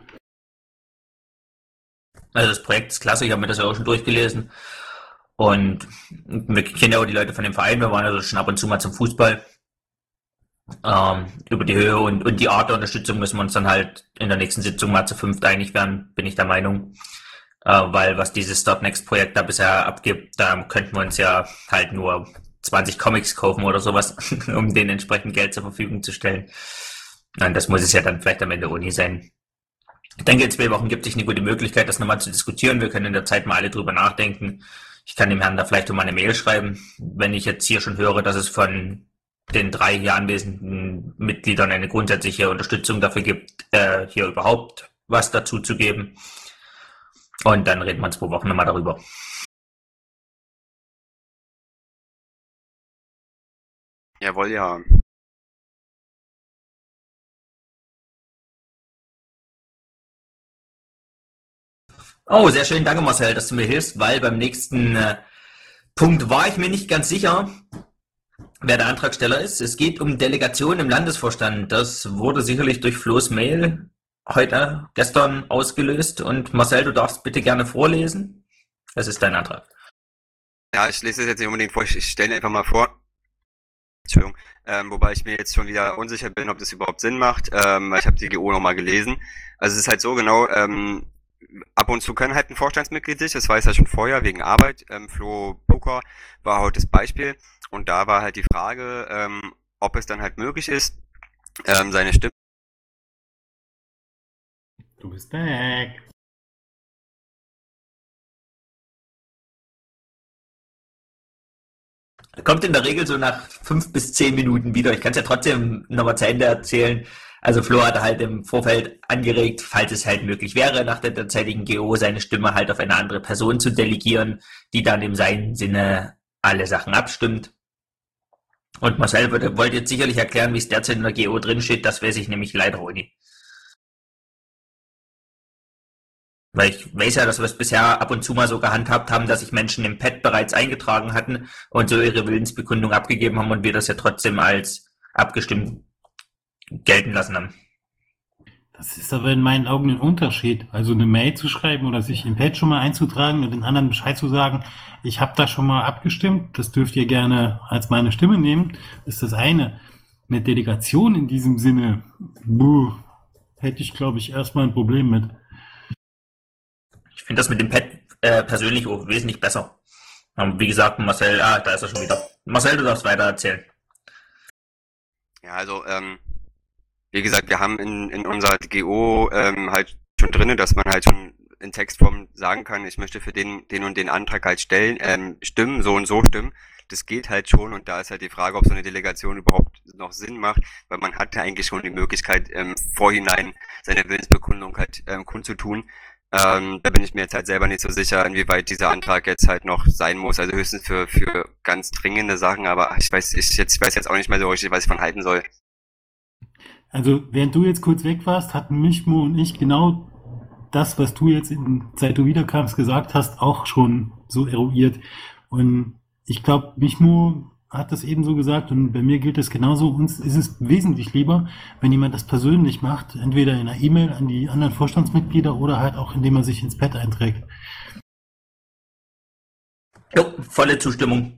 Also das Projekt ist klasse, ich habe mir das ja auch schon durchgelesen. Und wir kennen ja auch die Leute von dem Verein, wir waren also schon ab und zu mal zum Fußball. Ähm, über die Höhe und, und die Art der Unterstützung müssen wir uns dann halt in der nächsten Sitzung mal zu fünft einig werden, bin ich der Meinung. Äh, weil was dieses Start Next Projekt da bisher abgibt, da könnten wir uns ja halt nur zwanzig Comics kaufen oder sowas, um denen entsprechend Geld zur Verfügung zu stellen. Und das muss es ja dann vielleicht am Ende auch nie sein. Ich denke, in zwei Wochen gibt es eine gute Möglichkeit, das nochmal zu diskutieren. Wir können in der Zeit mal alle drüber nachdenken. Ich kann dem Herrn da vielleicht auch mal eine Mail schreiben, wenn ich jetzt hier schon höre, dass es von den drei hier anwesenden Mitgliedern eine grundsätzliche Unterstützung dafür gibt, äh, hier überhaupt was dazu zu geben. Und dann reden wir in zwei Wochen nochmal darüber. Jawohl, ja. Oh, sehr schön, danke Marcel, dass du mir hilfst, weil beim nächsten äh, Punkt war ich mir nicht ganz sicher, wer der Antragsteller ist. Es geht um Delegation im Landesvorstand. Das wurde sicherlich durch Flo's Mail heute, gestern ausgelöst. Und Marcel, du darfst bitte gerne vorlesen. Das ist dein Antrag. Ja, ich lese es jetzt nicht unbedingt vor, ich, ich stelle ihn einfach mal vor. Entschuldigung, ähm, wobei ich mir jetzt schon wieder unsicher bin, ob das überhaupt Sinn macht, ähm, weil ich habe die G O nochmal gelesen. Also es ist halt so genau, ähm, ab und zu kann halt ein Vorstandsmitglied sich, das weiß er schon vorher, wegen Arbeit. Ähm, Flo Pucker war heute das Beispiel und da war halt die Frage, ähm, ob es dann halt möglich ist, ähm, seine Stimme. Du bist weg. Kommt in der Regel so nach fünf bis zehn Minuten wieder. Ich kann es ja trotzdem nochmal zu Ende erzählen. Also Flo hatte halt im Vorfeld angeregt, falls es halt möglich wäre, nach der derzeitigen G O seine Stimme halt auf eine andere Person zu delegieren, die dann in seinem Sinne alle Sachen abstimmt. Und Marcel würde, wollte jetzt sicherlich erklären, wie es derzeit in der G O drinsteht. Das weiß ich nämlich leider auch nicht. Weil ich weiß ja, dass wir es bisher ab und zu mal so gehandhabt haben, dass sich Menschen im Pad bereits eingetragen hatten und so ihre Willensbekundung abgegeben haben und wir das ja trotzdem als abgestimmt gelten lassen haben. Das ist aber in meinen Augen ein Unterschied. Also eine Mail zu schreiben oder sich im Pad schon mal einzutragen und den anderen Bescheid zu sagen, ich habe da schon mal abgestimmt, das dürft ihr gerne als meine Stimme nehmen, ist das eine. Eine Delegation in diesem Sinne, buh, hätte ich, glaube ich, erstmal ein Problem mit. Ich finde das mit dem Pad äh, persönlich auch wesentlich besser. Aber wie gesagt, Marcel, ah, da ist er schon wieder. Marcel, du darfst weiter erzählen. Ja, also, ähm, wie gesagt, wir haben in, in unserer G O ähm, halt schon drinne, dass man halt schon in Textform sagen kann, ich möchte für den, den und den Antrag halt stellen, ähm, stimmen, so und so stimmen. Das geht halt schon und da ist halt die Frage, ob so eine Delegation überhaupt noch Sinn macht, weil man hat ja eigentlich schon die Möglichkeit, ähm, vorhinein seine Willensbekundung halt ähm, kundzutun. Ähm, da bin ich mir jetzt halt selber nicht so sicher, inwieweit dieser Antrag jetzt halt noch sein muss. Also höchstens für, für ganz dringende Sachen, aber ich weiß, ich jetzt, ich weiß jetzt auch nicht mehr so richtig, was ich von halten soll. Also, während du jetzt kurz weg warst, hatten Michmo und ich genau das, was du jetzt, in, seit du wiederkamst, gesagt hast, auch schon so eruiert. Und ich glaube, Michmo hat das ebenso gesagt und bei mir gilt es genauso. Uns ist es wesentlich lieber, wenn jemand das persönlich macht, entweder in einer E-Mail an die anderen Vorstandsmitglieder oder halt auch, indem er sich ins Pad einträgt. Jo, volle Zustimmung.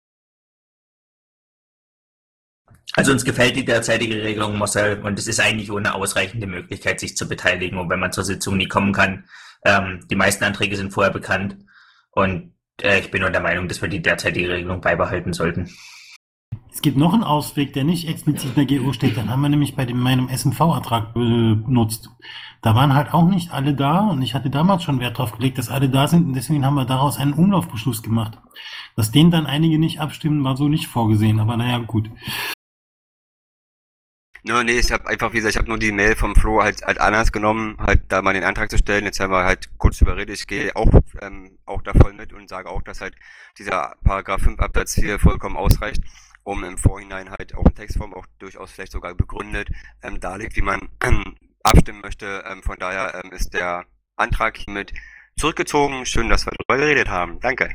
Also uns gefällt die derzeitige Regelung, Marcel, und es ist eigentlich ohne ausreichende Möglichkeit, sich zu beteiligen, und wenn man zur Sitzung nie kommen kann. Ähm, die meisten Anträge sind vorher bekannt und äh, ich bin nur der Meinung, dass wir die derzeitige Regelung beibehalten sollten. Es gibt noch einen Ausweg, der nicht explizit in der G O steht, dann haben wir nämlich bei dem, meinem S M V-Antrag benutzt. Da waren halt auch nicht alle da und ich hatte damals schon Wert drauf gelegt, dass alle da sind und deswegen haben wir daraus einen Umlaufbeschluss gemacht. Dass den dann einige nicht abstimmen, war so nicht vorgesehen, aber naja, gut. No, nee, ich habe einfach, wie gesagt, ich habe nur die Mail vom Flo halt, halt anders genommen, halt da mal den Antrag zu stellen. Jetzt haben wir halt kurz überredet. Ich gehe auch, ähm, auch da voll mit und sage auch, dass halt dieser Paragraph fünf Absatz vier vollkommen ausreicht, um im Vorhinein halt auch in Textform auch durchaus vielleicht sogar begründet ähm, darlegt, wie man ähm, abstimmen möchte. Ähm, von daher ähm, ist der Antrag hiermit zurückgezogen. Schön, dass wir darüber geredet haben. Danke.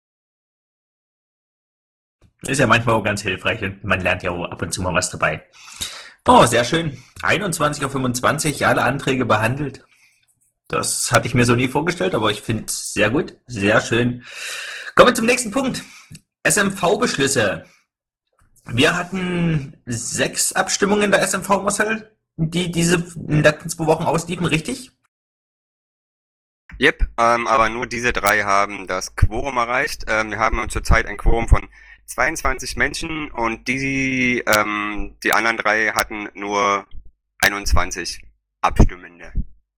Ist ja manchmal auch ganz hilfreich und man lernt ja auch ab und zu mal was dabei. Oh, sehr schön. einundzwanzig Uhr fünfundzwanzig, alle Anträge behandelt. Das hatte ich mir so nie vorgestellt, aber ich finde es sehr gut, sehr schön. Kommen wir zum nächsten Punkt. S M V-Beschlüsse. Wir hatten sechs Abstimmungen der S M V, Marcel, die diese in den letzten zwei Wochen ausliefen, richtig? Yep, ähm, aber nur diese drei haben das Quorum erreicht. Ähm, wir haben zurzeit ein Quorum von zweiundzwanzig Menschen und die, ähm, die anderen drei hatten nur einundzwanzig Abstimmende.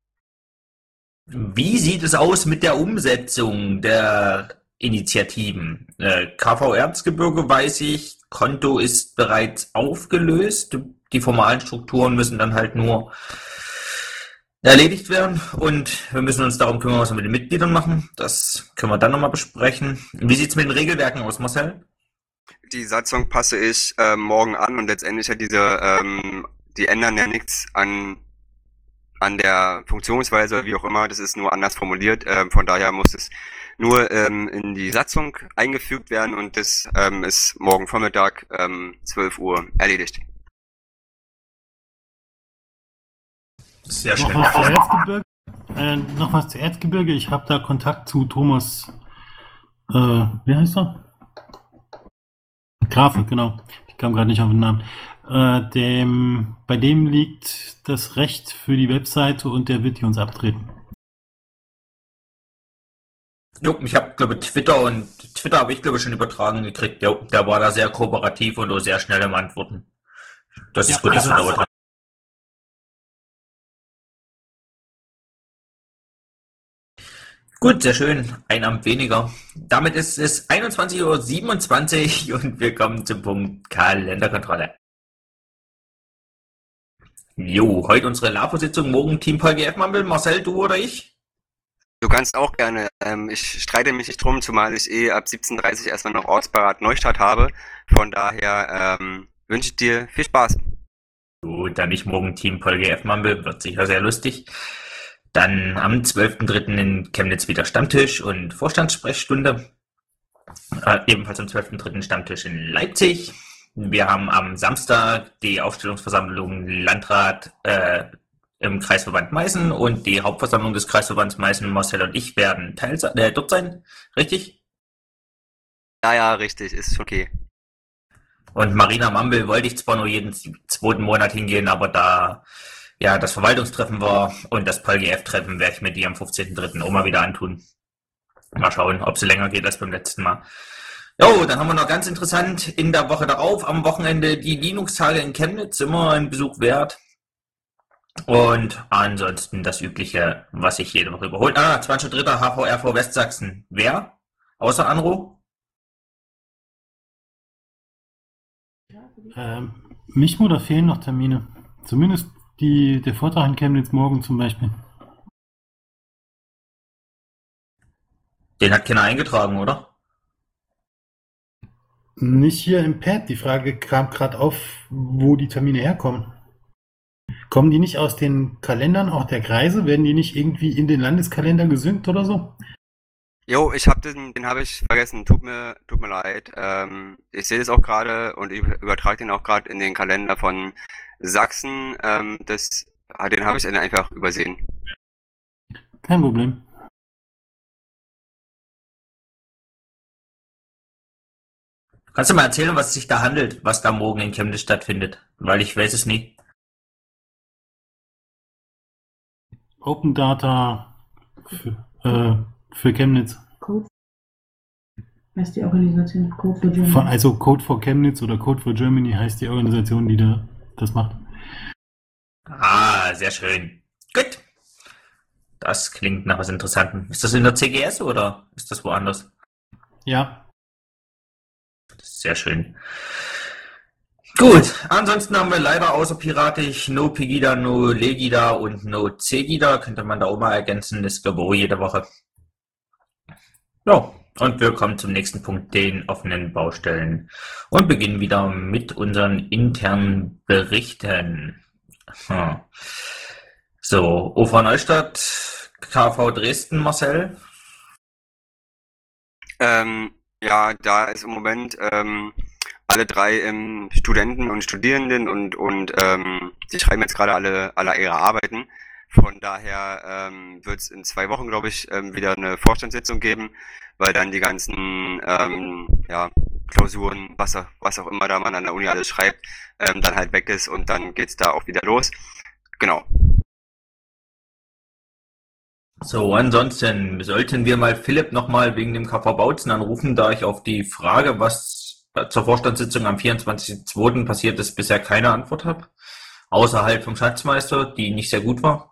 Wie sieht es aus mit der Umsetzung der Initiativen? Äh, K V Erzgebirge weiß ich, Konto ist bereits aufgelöst. Die formalen Strukturen müssen dann halt nur erledigt werden und wir müssen uns darum kümmern, was wir mit den Mitgliedern machen. Das können wir dann nochmal besprechen. Wie sieht es mit den Regelwerken aus, Marcel? Die Satzung passe ich äh, morgen an und letztendlich ja diese, ähm, die ändern ja nichts an an der Funktionsweise oder wie auch immer, das ist nur anders formuliert, ähm, von daher muss es nur ähm, in die Satzung eingefügt werden und das ähm, ist morgen Vormittag ähm, zwölf Uhr erledigt. Sehr Noch schön. was zu Erzgebirge? Äh, noch was zu Erzgebirge. Ich habe da Kontakt zu Thomas, äh, wie heißt er? Grafe, genau. Ich kam gerade nicht auf den Namen. Äh, dem, bei dem liegt das Recht für die Webseite und der wird die uns abtreten. Jo, ich habe, glaube Twitter und Twitter habe ich, glaube ich, schon übertragen gekriegt. Der, der war da sehr kooperativ und auch sehr schnell im Antworten. Das Ja, ist gut, dass also- es dauert hat. Gut, sehr schön. Ein Amt weniger. Damit ist es einundzwanzig Uhr siebenundzwanzig und wir kommen zum Punkt Kalenderkontrolle. Jo, heute unsere LAFO-Sitzung, morgen Team P G F-Mampel. Marcel, du oder ich? Du kannst auch gerne, ähm, ich streite mich nicht drum, zumal ich eh ab siebzehn Uhr dreißig erstmal noch Ortsbeirat Neustadt habe, von daher ähm, wünsche ich dir viel Spaß. Gut, dann nicht morgen Team P G F-Mampel, wird sicher sehr lustig. Dann am zwölften dritten in Chemnitz wieder Stammtisch und Vorstandssprechstunde. Äh, ebenfalls am zwölften dritten Stammtisch in Leipzig. Wir haben am Samstag die Aufstellungsversammlung Landrat äh, im Kreisverband Meißen und die Hauptversammlung des Kreisverbands Meißen. Marcel und ich werden teil äh, dort sein, richtig? Ja, ja, richtig, ist okay. Und Marina Mambel wollte ich zwar nur jeden zweiten Monat hingehen, aber da ja das Verwaltungstreffen war und das P L G F-Treffen, werde ich mir die am fünfzehnten dritten auch mal wieder antun. Mal schauen, ob sie länger geht als beim letzten Mal. Jo, dann haben wir noch ganz interessant in der Woche darauf, am Wochenende, die Linux-Tage in Chemnitz, immer ein Besuch wert. Und ansonsten das Übliche, was ich jede Woche überholt. Ah, zwanzigster dritter H V R V Westsachsen. Wer? Außer Anro? Ähm, Michmo, da fehlen noch Termine. Zumindest die, der Vortrag in Chemnitz morgen zum Beispiel. Den hat keiner eingetragen, oder? Nicht hier im Pad. Die Frage kam gerade auf, wo die Termine herkommen. Kommen die nicht aus den Kalendern auch der Kreise? Werden die nicht irgendwie in den Landeskalender gesynkt oder so? Jo, ich hab den, den habe ich vergessen. Tut mir, tut mir leid. Ähm, ich sehe das auch gerade und ich übertrage den auch gerade in den Kalender von Sachsen. Ähm, das, ah, den habe ich dann einfach übersehen. Kein Problem. Kannst du mal erzählen, was es sich da handelt, was da morgen in Chemnitz stattfindet? Weil ich weiß es nie. Open Data für, äh, für Chemnitz. Code heißt die Organisation Code for Germany. Von- Also Code for Chemnitz oder Code for Germany heißt die Organisation, die da das macht. Ah, sehr schön. Gut. Das klingt nach was Interessantem. Ist das in der C G S oder ist das woanders? Ja, Sehr schön. Gut, ansonsten haben wir leider außer Piratisch No Pegida, No Legida und No Cegida. Könnte man da auch mal ergänzen, das glaube ich auch jede Woche. Ja, und wir kommen zum nächsten Punkt, den offenen Baustellen. Und beginnen wieder mit unseren internen Berichten. Hm. So, O V Neustadt, K V Dresden, Marcel. Ähm, ja, da ist im Moment ähm, alle drei ähm, Studenten und Studierenden und und ähm, die schreiben jetzt gerade alle alle ihre Arbeiten. Von daher ähm, wird es in zwei Wochen, glaube ich, ähm, wieder eine Vorstandssitzung geben, weil dann die ganzen ähm, ja, Klausuren, was auch, was auch immer da man an der Uni alles schreibt, ähm, dann halt weg ist und dann geht's da auch wieder los. Genau. So, ansonsten sollten wir mal Philipp nochmal wegen dem K V Bautzen anrufen, da ich auf die Frage, was zur Vorstandssitzung am vierundzwanzigsten zweiten passiert ist, bisher keine Antwort habe. Außer halt vom Schatzmeister, die nicht sehr gut war.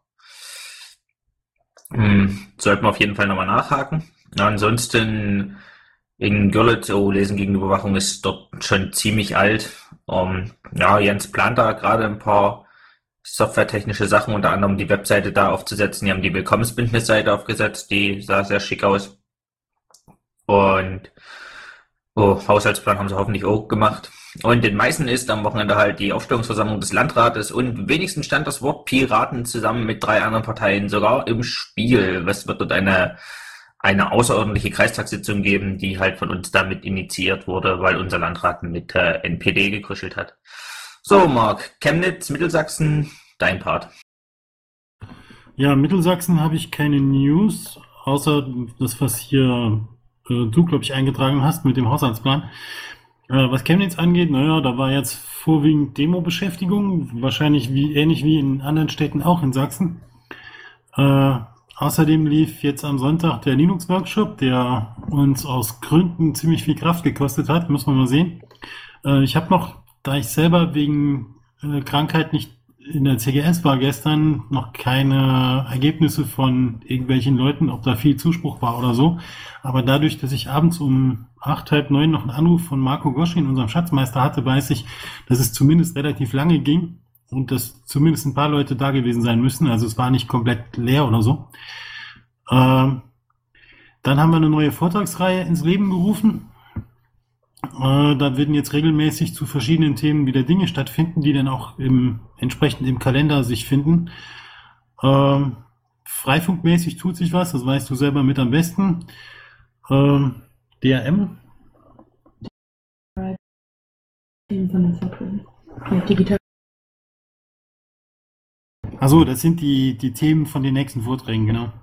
Hm, sollten wir auf jeden Fall nochmal nachhaken. Ansonsten in Görlitz, oh, Lesen gegen Überwachung ist dort schon ziemlich alt. Ähm, ja, Jens plant da gerade ein paar softwaretechnische Sachen, unter anderem die Webseite da aufzusetzen. Die haben die Willkommensbündnisseite aufgesetzt, die sah sehr schick aus. Und oh, Haushaltsplan haben sie hoffentlich auch gemacht. Und in Meißen ist am Wochenende halt die Aufstellungsversammlung des Landrates und wenigstens stand das Wort Piraten zusammen mit drei anderen Parteien sogar im Spiel. Es wird dort eine, eine außerordentliche Kreistagssitzung geben, die halt von uns damit initiiert wurde, weil unser Landrat mit äh, N P D gekuschelt hat. So, Marc, Chemnitz, Mittelsachsen, dein Part. Ja, Mittelsachsen habe ich keine News, außer das, was hier äh, du, glaube ich, eingetragen hast mit dem Haushaltsplan. Äh, was Chemnitz angeht, naja, da war jetzt vorwiegend Demo-Beschäftigung, wahrscheinlich wie ähnlich wie in anderen Städten auch in Sachsen. Äh, außerdem lief jetzt am Sonntag der Linux-Workshop, der uns aus Gründen ziemlich viel Kraft gekostet hat, muss man mal sehen. Äh, ich habe noch, da ich selber wegen äh, Krankheit nicht in der C G S war gestern, noch keine Ergebnisse von irgendwelchen Leuten, ob da viel Zuspruch war oder so. Aber dadurch, dass ich abends um acht, halb neun noch einen Anruf von Marco Goschin, unserem Schatzmeister, hatte, weiß ich, dass es zumindest relativ lange ging und dass zumindest ein paar Leute da gewesen sein müssen. Also es war nicht komplett leer oder so. Ähm, dann haben wir eine neue Vortragsreihe ins Leben gerufen. Äh, da werden jetzt regelmäßig zu verschiedenen Themen wieder Dinge stattfinden, die dann auch im, entsprechend im Kalender sich finden. Ähm, Freifunkmäßig tut sich was, das weißt du selber mit am besten. Ähm, D R M? Themen von den Vorträgen. Ja, digital. Achso, das sind die, die Themen von den nächsten Vorträgen, genau.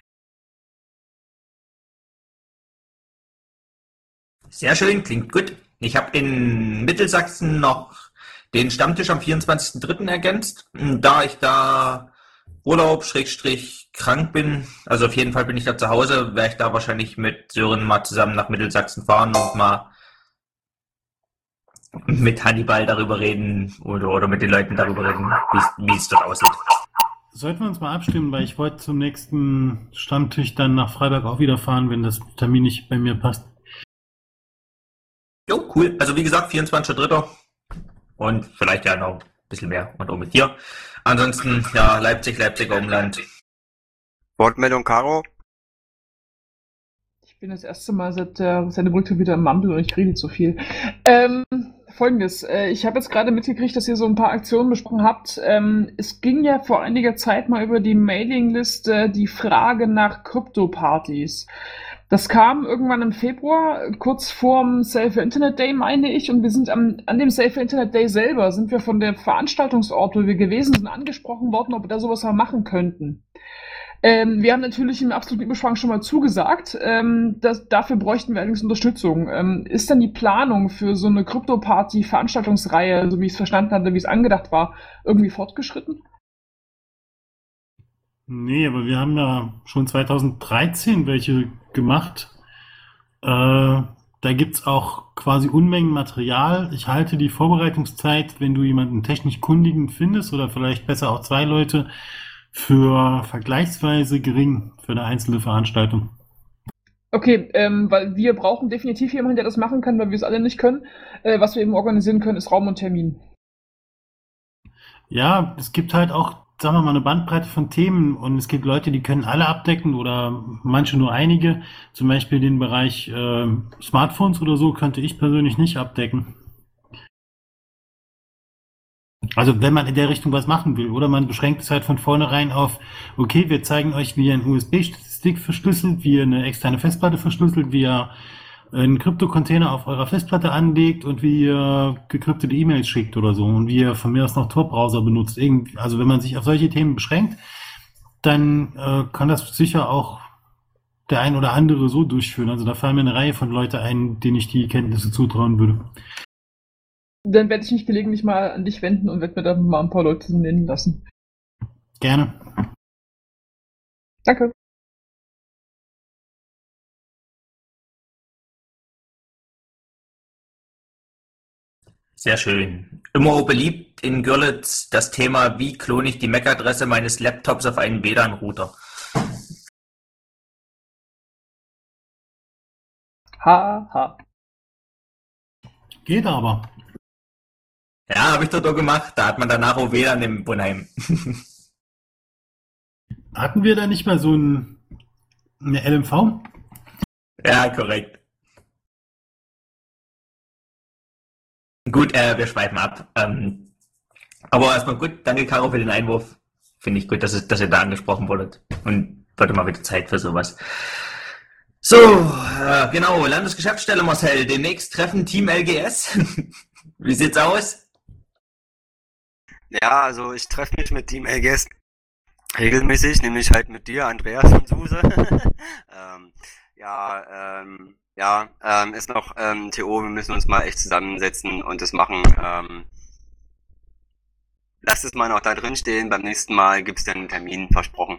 Sehr schön, klingt gut. Ich habe in Mittelsachsen noch den Stammtisch am vierundzwanzigsten dritten ergänzt. Da ich da Urlaub, Schrägstrich, krank bin, also auf jeden Fall bin ich da zu Hause, werde ich da wahrscheinlich mit Sören mal zusammen nach Mittelsachsen fahren und mal mit Hannibal darüber reden oder, oder mit den Leuten darüber reden, wie es dort aussieht. Sollten wir uns mal abstimmen, weil ich wollte zum nächsten Stammtisch dann nach Freiberg auch wieder fahren, wenn das Termin nicht bei mir passt. Jo, cool. Also wie gesagt, vierundzwanzigster dritter und vielleicht ja noch ein bisschen mehr und auch mit dir. Ansonsten, ja, Leipzig, Leipziger Umland. Wortmeldung, Caro? Ich bin das erste Mal seit der Sendebrücke wieder im Mumble und ich rede zu viel. Ähm, Folgendes, äh, ich habe jetzt gerade mitgekriegt, dass ihr so ein paar Aktionen besprochen habt. Ähm, es ging ja vor einiger Zeit mal über die Mailingliste die Frage nach Krypto-Partys. Das kam irgendwann im Februar, kurz vorm Safer Internet Day, meine ich, und wir sind am, an dem Safer Internet Day selber, sind wir von dem Veranstaltungsort, wo wir gewesen sind, angesprochen worden, ob wir da sowas mal machen könnten. Ähm, wir haben natürlich im absoluten Überschwang schon mal zugesagt, ähm, das, dafür bräuchten wir allerdings Unterstützung. Ähm, ist denn die Planung für so eine Krypto-Party-Veranstaltungsreihe, so wie ich es verstanden hatte, wie es angedacht war, irgendwie fortgeschritten? Nee, aber wir haben ja schon zweitausenddreizehn welche gemacht. Äh, da gibt's auch quasi Unmengen Material. Ich halte die Vorbereitungszeit, wenn du jemanden technisch Kundigen findest oder vielleicht besser auch zwei Leute, für vergleichsweise gering für eine einzelne Veranstaltung. Okay, ähm, weil wir brauchen definitiv jemanden, der das machen kann, weil wir es alle nicht können. Äh, was wir eben organisieren können, ist Raum und Termin. Ja, es gibt halt auch, sagen wir mal, eine Bandbreite von Themen und es gibt Leute, die können alle abdecken oder manche nur einige. Zum Beispiel den Bereich äh, Smartphones oder so könnte ich persönlich nicht abdecken. Also wenn man in der Richtung was machen will, oder man beschränkt es halt von vornherein auf, okay, wir zeigen euch, wie ihr einen U S B-Stick verschlüsselt, wie ihr eine externe Festplatte verschlüsselt, wie ihr einen Krypto-Container auf eurer Festplatte anlegt und wie ihr gekryptete E-Mails schickt oder so und wie ihr von mir aus noch Tor-Browser benutzt. Irgendwie, also wenn man sich auf solche Themen beschränkt, dann äh, kann das sicher auch der ein oder andere so durchführen. Also da fallen mir eine Reihe von Leuten ein, denen ich die Kenntnisse zutrauen würde. Dann werde ich mich gelegentlich mal an dich wenden und werde mir da mal ein paar Leute nennen lassen. Gerne. Danke. Sehr schön. Immer beliebt in Görlitz das Thema, wie klone ich die M A C-Adresse meines Laptops auf einen W L A N-Router. Ha, ha. Geht aber. Ja, habe ich dort auch gemacht. Da hat man danach auch W L A N im Wohnheim. Hatten wir da nicht mal so ein, eine L M V? Ja, korrekt. Gut, äh, wir schweifen ab. Ähm, aber erstmal gut, danke Caro für den Einwurf. Finde ich gut, dass, es, dass ihr da angesprochen wurdet. Und wird mal wieder Zeit für sowas. So, äh, genau, Landesgeschäftsstelle Marcel, demnächst treffen Team L G S. Wie sieht's aus? Ja, also ich treffe mich mit Team L G S regelmäßig, nämlich halt mit dir, Andreas und Suse. ähm, ja, ähm, ja, ähm, ist noch ähm, T O, wir müssen uns mal echt zusammensetzen und das machen. Ähm, lasst es mal noch da drin stehen, beim nächsten Mal gibt's dann einen Termin, versprochen.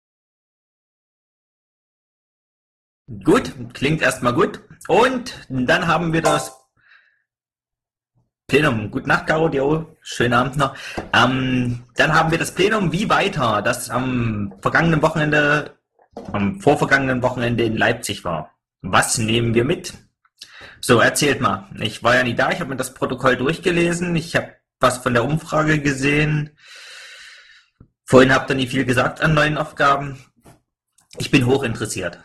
Gut, klingt erstmal gut. Und dann haben wir das Plenum. Gute Nacht, Caro, dir auch. Schönen Abend noch. Ähm, dann haben wir das Plenum Wie weiter, das am vergangenen Wochenende, am vorvergangenen Wochenende in Leipzig war. Was nehmen wir mit? So, erzählt mal. Ich war ja nie da, ich habe mir das Protokoll durchgelesen, ich habe was von der Umfrage gesehen. Vorhin habt ihr nie viel gesagt an neuen Aufgaben. Ich bin hoch interessiert.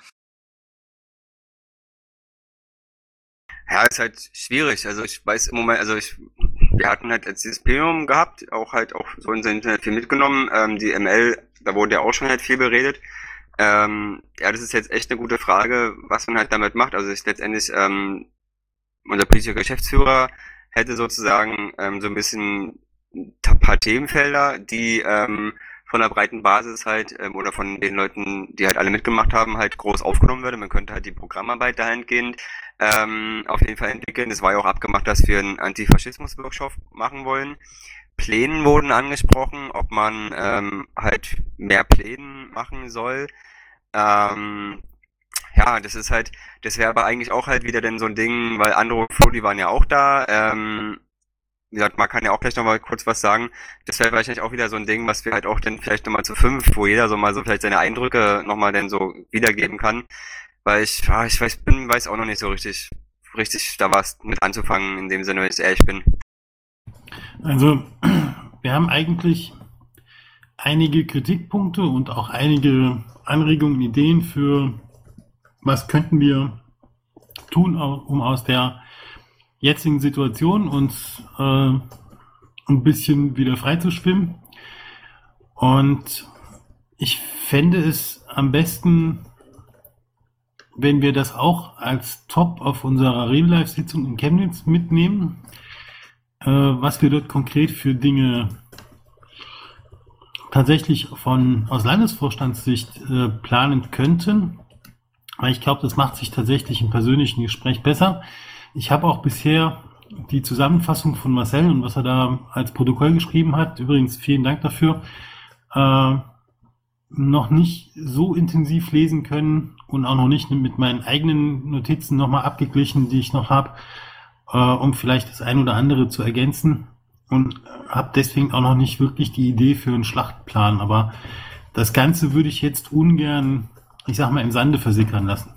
Ja, ist halt schwierig. Also ich weiß im Moment, also ich, wir hatten halt jetzt dieses Plenum gehabt, auch halt auch so ins Internet viel mitgenommen. Ähm, die M L, da wurde ja auch schon halt viel beredet. Ähm, ja, das ist jetzt echt eine gute Frage, was man halt damit macht. Also ich letztendlich, ähm, unser politischer Geschäftsführer hätte sozusagen ähm, so ein bisschen ein paar Themenfelder, die ähm, von der breiten Basis halt ähm, oder von den Leuten, die halt alle mitgemacht haben, halt groß aufgenommen würde. Man könnte halt die Programmarbeit dahingehend ähm, auf jeden Fall entwickeln. Es war ja auch abgemacht, dass wir einen Antifaschismus-Workshop machen wollen. Plänen wurden angesprochen, ob man ähm, halt mehr Plänen machen soll. Ähm, ja, das ist halt, das wäre aber eigentlich auch halt wieder denn so ein Ding, weil Andro und Flo, die waren ja auch da. Ähm, wie gesagt, man kann ja auch gleich noch mal kurz was sagen. Das wäre wahrscheinlich auch wieder so ein Ding, was wir halt auch dann vielleicht nochmal zu fünf, wo jeder so mal so vielleicht seine Eindrücke nochmal dann so wiedergeben kann. Weil ich, ja, ich weiß, bin, weiß auch noch nicht so richtig, richtig da was mit anzufangen, in dem Sinne, wenn ich ehrlich bin. Also, wir haben eigentlich einige Kritikpunkte und auch einige Anregungen, Ideen für, was könnten wir tun, um aus der jetzigen Situation uns äh, ein bisschen wieder frei zu schwimmen. Und ich fände es am besten, wenn wir das auch als Top auf unserer Real-Life-Sitzung in Chemnitz mitnehmen, äh, was wir dort konkret für Dinge tatsächlich von aus Landesvorstandssicht äh, planen könnten. Weil ich glaube, das macht sich tatsächlich im persönlichen Gespräch besser. Ich habe auch bisher die Zusammenfassung von Marcel und was er da als Protokoll geschrieben hat, übrigens vielen Dank dafür, äh, noch nicht so intensiv lesen können und auch noch nicht mit meinen eigenen Notizen nochmal abgeglichen, die ich noch habe, äh, um vielleicht das ein oder andere zu ergänzen, und habe deswegen auch noch nicht wirklich die Idee für einen Schlachtplan. Aber das Ganze würde ich jetzt ungern, ich sag mal, im Sande versickern lassen.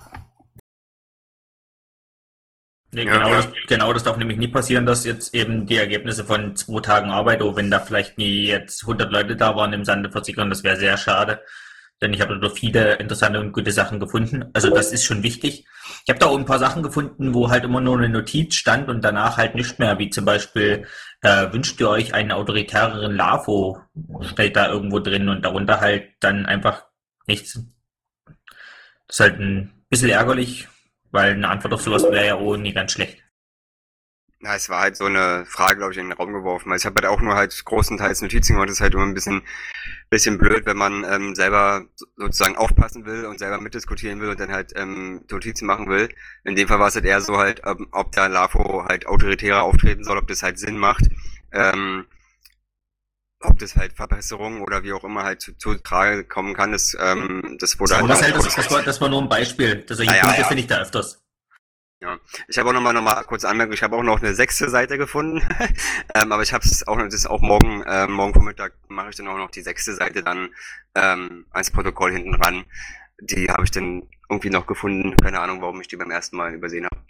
Nee, Ja, genau, ja. das, genau das darf nämlich nie passieren, dass jetzt eben die Ergebnisse von zwei Tagen Arbeit, oh, wenn da vielleicht nie jetzt hundert Leute da waren, im Sande versickern, das wäre sehr schade. denn ich habe da viele interessante und gute Sachen gefunden. Also das ist schon wichtig. Ich habe da auch ein paar Sachen gefunden, wo halt immer nur eine Notiz stand und danach halt nicht mehr, wie zum Beispiel, äh, wünscht ihr euch einen autoritäreren LAFO, steht da irgendwo drin und darunter halt dann einfach nichts. Das ist halt ein bisschen ärgerlich, weil eine Antwort auf sowas wäre ja auch nie ganz schlecht. Na, es war halt so eine Frage, glaube ich, in den Raum geworfen. Also ich habe halt auch nur halt großenteils Notizen gemacht. Das ist halt immer ein bisschen, bisschen blöd, wenn man ähm, selber sozusagen aufpassen will und selber mitdiskutieren will und dann halt ähm, Notizen machen will. In dem Fall war es halt eher so halt, ähm, ob der LAFO halt autoritärer auftreten soll, ob das halt Sinn macht, ähm, ob das halt Verbesserungen oder wie auch immer halt zu, zu Trage kommen kann. Das, ähm, das wurde Aber halt... das, halt das, das, war, das war nur ein Beispiel. Solche Ja, ja, Punkte ja. finde ich da öfters. Ja, ich habe auch nochmal noch mal kurz Anmerkung, ich habe auch noch eine sechste Seite gefunden, ähm, aber ich habe es auch, das ist auch morgen, ähm, morgen Vormittag mache ich dann auch noch die sechste Seite dann ähm, als Protokoll hinten ran. Die habe ich dann irgendwie noch gefunden, keine Ahnung, warum ich die beim ersten Mal übersehen habe.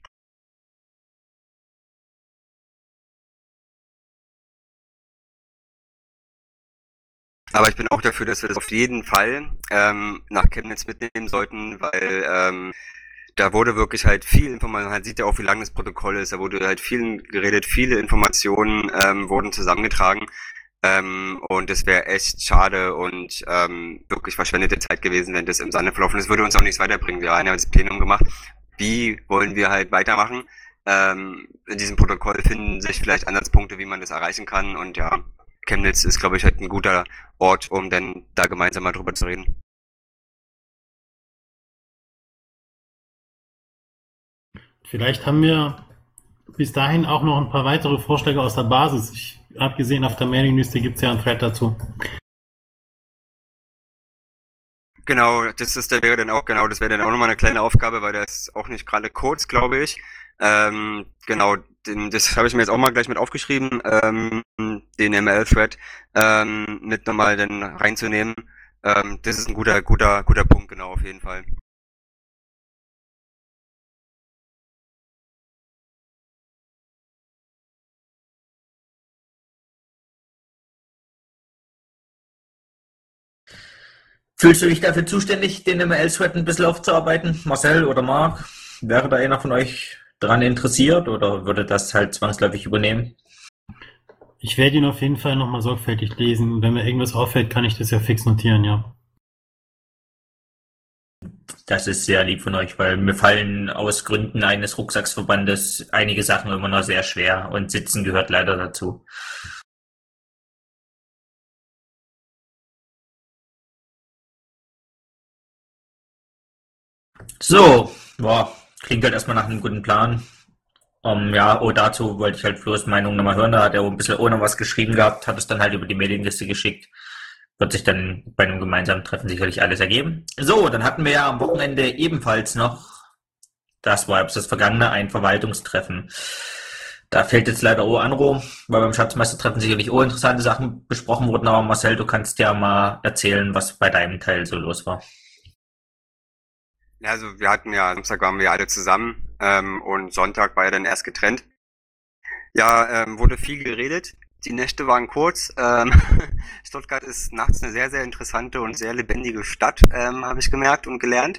Aber ich bin auch dafür, dass wir das auf jeden Fall ähm, nach Chemnitz mitnehmen sollten, weil ähm, da wurde wirklich halt viel Information, man sieht ja auch, wie lang das Protokoll ist, da wurde halt viel geredet, viele Informationen ähm, wurden zusammengetragen ähm, und es wäre echt schade und ähm, wirklich verschwendete Zeit gewesen, wenn das im Sande verlaufen ist. Das würde uns auch nichts weiterbringen. Wir haben ja das Plenum gemacht. Wie wollen wir halt weitermachen? Ähm, in diesem Protokoll finden sich vielleicht Ansatzpunkte, wie man das erreichen kann und ja, Chemnitz ist, glaube ich, halt ein guter Ort, um dann da gemeinsam mal drüber zu reden. Vielleicht haben wir bis dahin auch noch ein paar weitere Vorschläge aus der Basis. Ich habe gesehen, auf der Mailingliste gibt es ja einen Thread dazu. Genau, das ist, der wäre dann auch, genau, das wäre dann auch nochmal eine kleine Aufgabe, weil der ist auch nicht gerade kurz, glaube ich. Ähm, genau, den, das habe ich mir jetzt auch mal gleich mit aufgeschrieben, ähm, den M L-Thread ähm, mit nochmal dann reinzunehmen. Ähm, das ist ein guter, guter, guter Punkt, genau, auf jeden Fall. Fühlst du dich dafür zuständig, den M L-Thread ein bisschen aufzuarbeiten? Marcel oder Marc? Wäre da einer von euch dran interessiert oder würde das halt zwangsläufig übernehmen? Ich werde ihn auf jeden Fall nochmal sorgfältig lesen. Wenn mir irgendwas auffällt, kann ich das ja fix notieren, ja. Das ist sehr lieb von euch, weil mir fallen aus Gründen eines Rucksacksverbandes einige Sachen immer noch sehr schwer und Sitzen gehört leider dazu. So, boah, klingt halt erstmal nach einem guten Plan. Um, ja, oh, dazu wollte ich halt Flo's Meinung nochmal hören. Da hat er ein bisschen ohne was geschrieben gehabt, hat es dann halt über die Mailingliste geschickt. Wird sich dann bei einem gemeinsamen Treffen sicherlich alles ergeben. So, dann hatten wir ja am Wochenende ebenfalls noch, das war jetzt das vergangene, ein Verwaltungstreffen. Da fällt jetzt leider auch Anro, weil beim Schatzmeistertreffen sicherlich auch interessante Sachen besprochen wurden. Aber Marcel, du kannst ja mal erzählen, was bei deinem Teil so los war. Ja, also wir hatten ja, Samstag waren wir alle zusammen ähm, und Sonntag war ja dann erst getrennt. Ja, ähm, wurde viel geredet. Die Nächte waren kurz. Ähm, Stuttgart ist nachts eine sehr, sehr interessante und sehr lebendige Stadt, ähm, habe ich gemerkt und gelernt.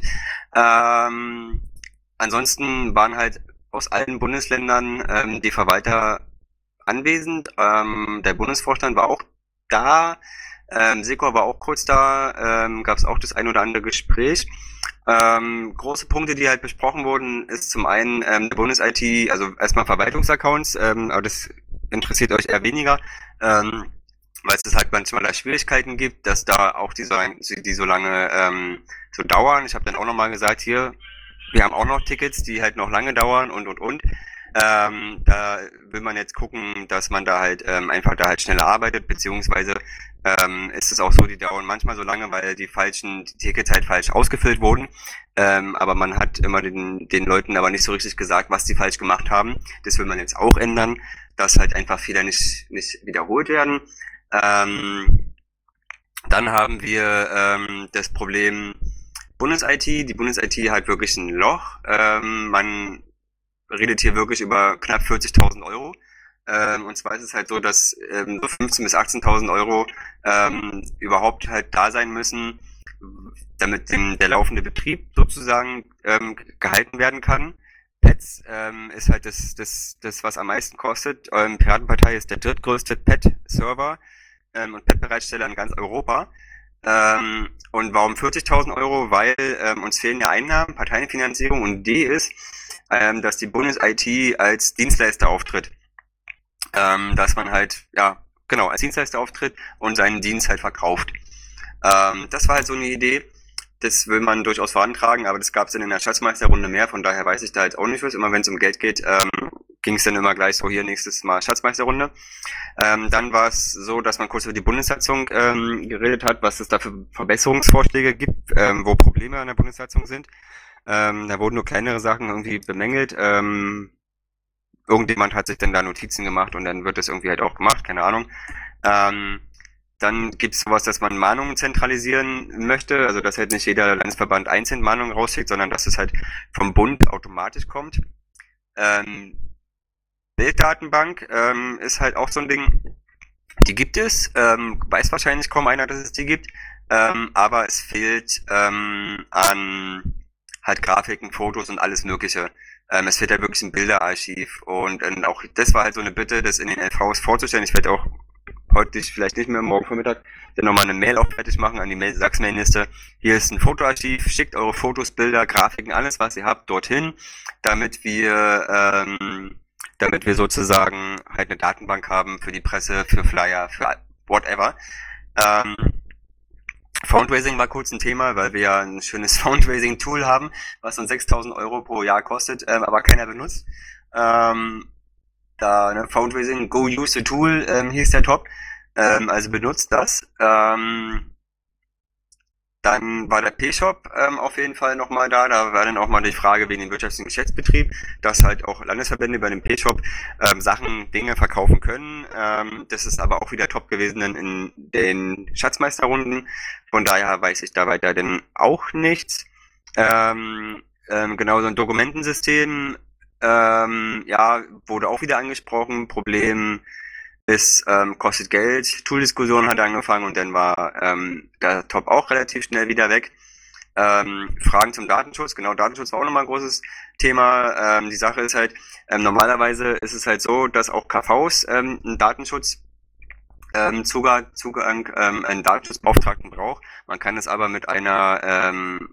Ähm, ansonsten waren halt aus allen Bundesländern ähm, die Verwalter anwesend. Ähm, der Bundesvorstand war auch da. Ähm, Sekor war auch kurz da. Ähm, gab es auch das ein oder andere Gespräch. Ähm, große Punkte, die halt besprochen wurden, ist zum einen ähm, der Bundes-I T, also erstmal Verwaltungsaccounts, ähm, aber das interessiert euch eher weniger, ähm, weil es halt manchmal da Schwierigkeiten gibt, dass da auch die so, die so lange ähm, so dauern. Ich habe dann auch nochmal gesagt, hier, wir haben auch noch Tickets, die halt noch lange dauern und und und. Ähm, da will man jetzt gucken, dass man da halt ähm, einfach da halt schneller arbeitet, beziehungsweise ähm, ist es auch so, die dauern manchmal so lange, weil die falschen, die Tickets halt falsch ausgefüllt wurden. Ähm, aber man hat immer den, den Leuten aber nicht so richtig gesagt, was die falsch gemacht haben. Das will man jetzt auch ändern, dass halt einfach Fehler nicht, nicht wiederholt werden. Ähm, dann haben wir ähm, das Problem Bundes-I T. Die Bundes-I T hat wirklich ein Loch. Ähm, man redet hier wirklich über knapp vierzigtausend Euro. Ähm, und zwar ist es halt so, dass ähm, so fünfzehntausend bis achtzehntausend Euro ähm, überhaupt halt da sein müssen, damit dem, der laufende Betrieb sozusagen ähm, gehalten werden kann. Pets ähm, ist halt das, das, das, was am meisten kostet. Ähm, Piratenpartei ist der drittgrößte Pet-Server ähm, und Pet-Bereitsteller in ganz Europa. Ähm, und warum vierzigtausend Euro? Weil ähm, uns fehlen ja Einnahmen, Parteienfinanzierung, und die ist, ähm, dass die Bundes-I T als Dienstleister auftritt. Ähm, dass man halt, ja, genau, als Dienstleister auftritt und seinen Dienst halt verkauft. Ähm, das war halt so eine Idee. Das will man durchaus vorantragen, aber das gab es in der Schatzmeisterrunde mehr, von daher weiß ich da jetzt auch nicht was. Immer wenn es um Geld geht, ähm, ging es dann immer gleich so, hier nächstes Mal Schatzmeisterrunde. Ähm, dann war es so, dass man kurz über die Bundessatzung ähm, geredet hat, was es da für Verbesserungsvorschläge gibt, ähm, wo Probleme an der Bundessatzung sind. Ähm, da wurden nur kleinere Sachen irgendwie bemängelt. Ähm, irgendjemand hat sich dann da Notizen gemacht und dann wird das irgendwie halt auch gemacht, keine Ahnung. Ähm, Dann gibt es sowas, dass man Mahnungen zentralisieren möchte, also dass halt nicht jeder Landesverband einzeln Mahnungen rausschickt, sondern dass es halt vom Bund automatisch kommt. Ähm, Bilddatenbank ähm, ist halt auch so ein Ding, die gibt es, ähm, weiß wahrscheinlich kaum einer, dass es die gibt, ähm, aber es fehlt ähm, an halt Grafiken, Fotos und alles Mögliche. Ähm, es fehlt halt wirklich ein Bilderarchiv und ähm, auch das war halt so eine Bitte, das in den L Vs vorzustellen. Ich werde auch heute vielleicht nicht mehr, morgen Vormittag, dann nochmal eine Mail auch fertig machen an die Mail- Sachsen-Mail-Liste. Hier ist ein Fotoarchiv, schickt eure Fotos, Bilder, Grafiken, alles, was ihr habt, dorthin, damit wir, ähm, damit wir sozusagen halt eine Datenbank haben für die Presse, für Flyer, für whatever. Ähm, Fundraising war kurz ein Thema, weil wir ja ein schönes Fundraising-Tool haben, was uns sechstausend Euro pro Jahr kostet, ähm, aber keiner benutzt. Ähm, da, ne, Fundraising, go use the tool, ähm, hieß der Top, ähm, also benutzt das. Ähm, dann war der P-Shop ähm, auf jeden Fall nochmal da, da war dann auch mal die Frage wegen dem wirtschaftlichen Geschäftsbetrieb, dass halt auch Landesverbände bei dem P-Shop ähm, Sachen, Dinge verkaufen können. Ähm, das ist aber auch wieder top gewesen dann in den Schatzmeisterrunden, von daher weiß ich da weiter denn auch nichts. Ähm, ähm, genau, so ein Dokumentensystem, ähm, ja, wurde auch wieder angesprochen. Problem ist, ähm, kostet Geld. Tool-Diskussion hat angefangen und dann war ähm, der Top auch relativ schnell wieder weg. Ähm, Fragen zum Datenschutz, genau, Datenschutz war auch nochmal ein großes Thema. Ähm, die Sache ist halt, ähm, normalerweise ist es halt so, dass auch K Vs ähm, einen Datenschutz ähm, Zugang, Zugang ähm, einen Datenschutzbeauftragten braucht. Man kann es aber mit einer ähm,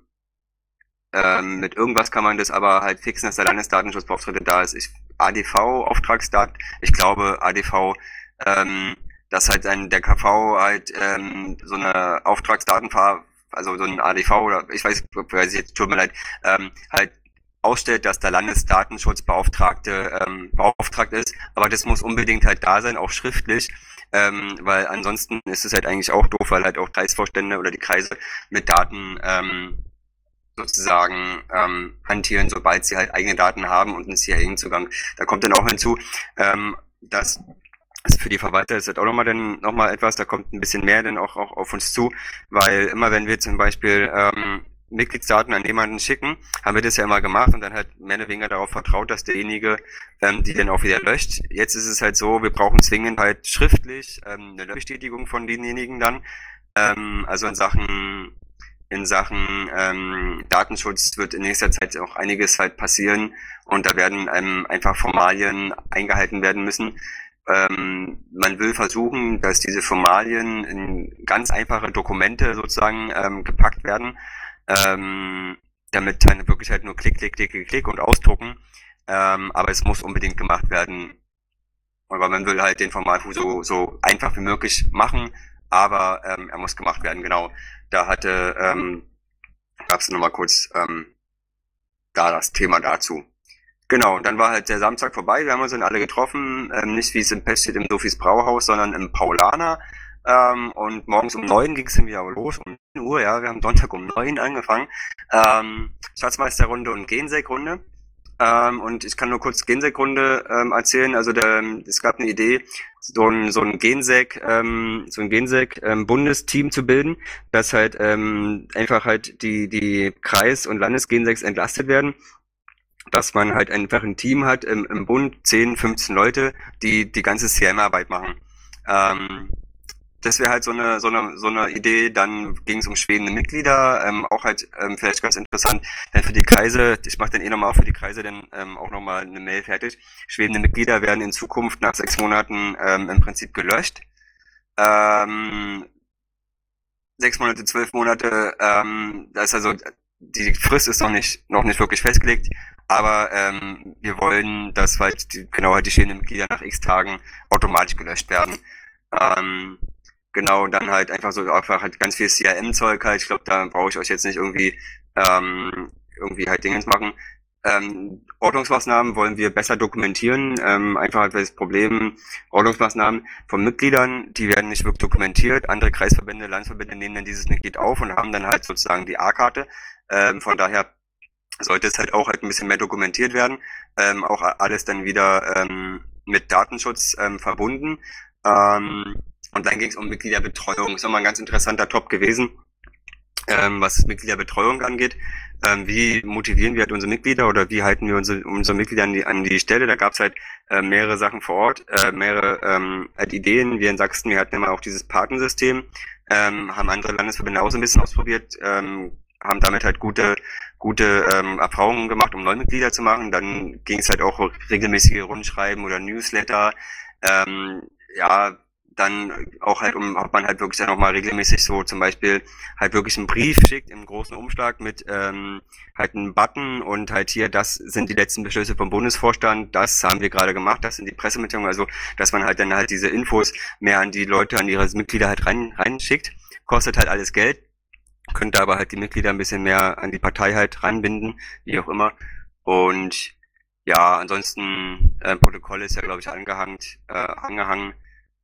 Ähm, mit irgendwas kann man das aber halt fixen, dass der Landesdatenschutzbeauftragte da ist. Ich, A D V, Auftragsdat, ich glaube A D V, ähm, dass halt ein, der K V halt ähm, so eine Auftragsdatenver, also so ein A D V oder ich weiß, weiß ich jetzt, tut mir leid, ähm, halt ausstellt, dass der Landesdatenschutzbeauftragte ähm, beauftragt ist, aber das muss unbedingt halt da sein, auch schriftlich, ähm, weil ansonsten ist es halt eigentlich auch doof, weil halt auch Kreisvorstände oder die Kreise mit Daten ähm, sozusagen ähm, hantieren, sobald sie halt eigene Daten haben und einen C I A-Zugang. Da kommt dann auch hinzu, ähm, dass also für die Verwalter ist das auch nochmal dann nochmal etwas, da kommt ein bisschen mehr dann auch, auch auf uns zu, weil immer wenn wir zum Beispiel ähm, Mitgliedsdaten an jemanden schicken, haben wir das ja immer gemacht und dann halt mehr oder weniger darauf vertraut, dass derjenige ähm, die dann auch wieder löscht. Jetzt ist es halt so, wir brauchen zwingend halt schriftlich ähm, eine Bestätigung von denjenigen dann. Ähm, also in Sachen in Sachen ähm, Datenschutz wird in nächster Zeit auch einiges halt passieren und da werden ähm, einfach Formalien eingehalten werden müssen. Ähm, man will versuchen, dass diese Formalien in ganz einfache Dokumente sozusagen ähm, gepackt werden, ähm, damit dann wirklich halt nur Klick, Klick, Klick, Klick, Klick und ausdrucken. Ähm, aber es muss unbedingt gemacht werden. Aber man will halt den Format so, so einfach wie möglich machen, aber ähm, er muss gemacht werden, genau. Da hatte, ähm, gab es nochmal kurz ähm, da das Thema dazu. Genau, und dann war halt der Samstag vorbei, wir haben uns dann alle getroffen, ähm, nicht wie es im Pest steht im Sophies Brauhaus, sondern im Paulaner. Ähm, und morgens um neun ging es dann wieder los, um neun Uhr, ja, wir haben Sonntag um neun angefangen. Ähm, Schatzmeisterrunde und Gensec-Runde. Ähm, und ich kann nur kurz Gensec-Runde ähm, erzählen. Also der, es gab eine Idee, so ein so ein Gensec, ähm, so ein Gensec ähm, Bundesteam zu bilden, dass halt ähm, einfach halt die die Kreis- und Landesgensecs entlastet werden, dass man halt einfach ein Team hat im, im Bund, zehn, fünfzehn Leute, die die ganze C R M-Arbeit machen. Ähm, das wäre halt so eine, so eine, so eine Idee. Dann ging es um schwebende Mitglieder, ähm, auch halt ähm, vielleicht ganz interessant. Dann für die Kreise, ich mache dann eh nochmal für die Kreise dann ähm, auch nochmal eine Mail fertig. Schwebende Mitglieder werden in Zukunft nach sechs Monaten ähm, im Prinzip gelöscht. Ähm, sechs Monate, zwölf Monate, ähm, das ist also, die Frist ist noch nicht, noch nicht wirklich festgelegt, aber ähm, wir wollen, dass halt die, genau halt die stehenden Mitglieder nach x Tagen automatisch gelöscht werden. Ähm, genau, dann halt einfach so einfach halt ganz viel C R M-Zeug halt. Ich glaube, da brauche ich euch jetzt nicht irgendwie ähm, irgendwie halt Dingens machen. Ähm, Ordnungsmaßnahmen wollen wir besser dokumentieren. Ähm, einfach halt das Problem, Ordnungsmaßnahmen von Mitgliedern, die werden nicht wirklich dokumentiert. Andere Kreisverbände, Landesverbände nehmen dann dieses Mitglied auf und haben dann halt sozusagen die A-Karte. Ähm, von daher sollte es halt auch halt ein bisschen mehr dokumentiert werden. Ähm, auch alles dann wieder ähm, mit Datenschutz ähm, verbunden. Ähm, und dann ging es um Mitgliederbetreuung. Ist nochmal ein ganz interessanter Top gewesen, ähm, was Mitgliederbetreuung angeht. Ähm, wie motivieren wir halt unsere Mitglieder oder wie halten wir unsere, unsere Mitglieder an die, an die Stelle? Da gab es halt äh, mehrere Sachen vor Ort, äh, mehrere ähm, halt Ideen. Wir in Sachsen, wir hatten immer auch dieses Patensystem, ähm, haben andere Landesverbände auch so ein bisschen ausprobiert, ähm, haben damit halt gute gute ähm, Erfahrungen gemacht, um Neumitglieder zu machen. Dann ging es halt auch regelmäßige Rundschreiben oder Newsletter. Ähm, ja, dann auch halt um, ob man halt wirklich dann auch mal regelmäßig so zum Beispiel halt wirklich einen Brief schickt im großen Umschlag mit ähm, halt einem Button und halt hier, das sind die letzten Beschlüsse vom Bundesvorstand, das haben wir gerade gemacht, das sind die Pressemitteilungen, also dass man halt dann halt diese Infos mehr an die Leute, an ihre Mitglieder halt rein reinschickt, kostet halt alles Geld, könnte aber halt die Mitglieder ein bisschen mehr an die Partei halt ranbinden, wie auch immer. Und ja, ansonsten äh, Protokoll ist ja glaube ich angehangen, äh, angehangen.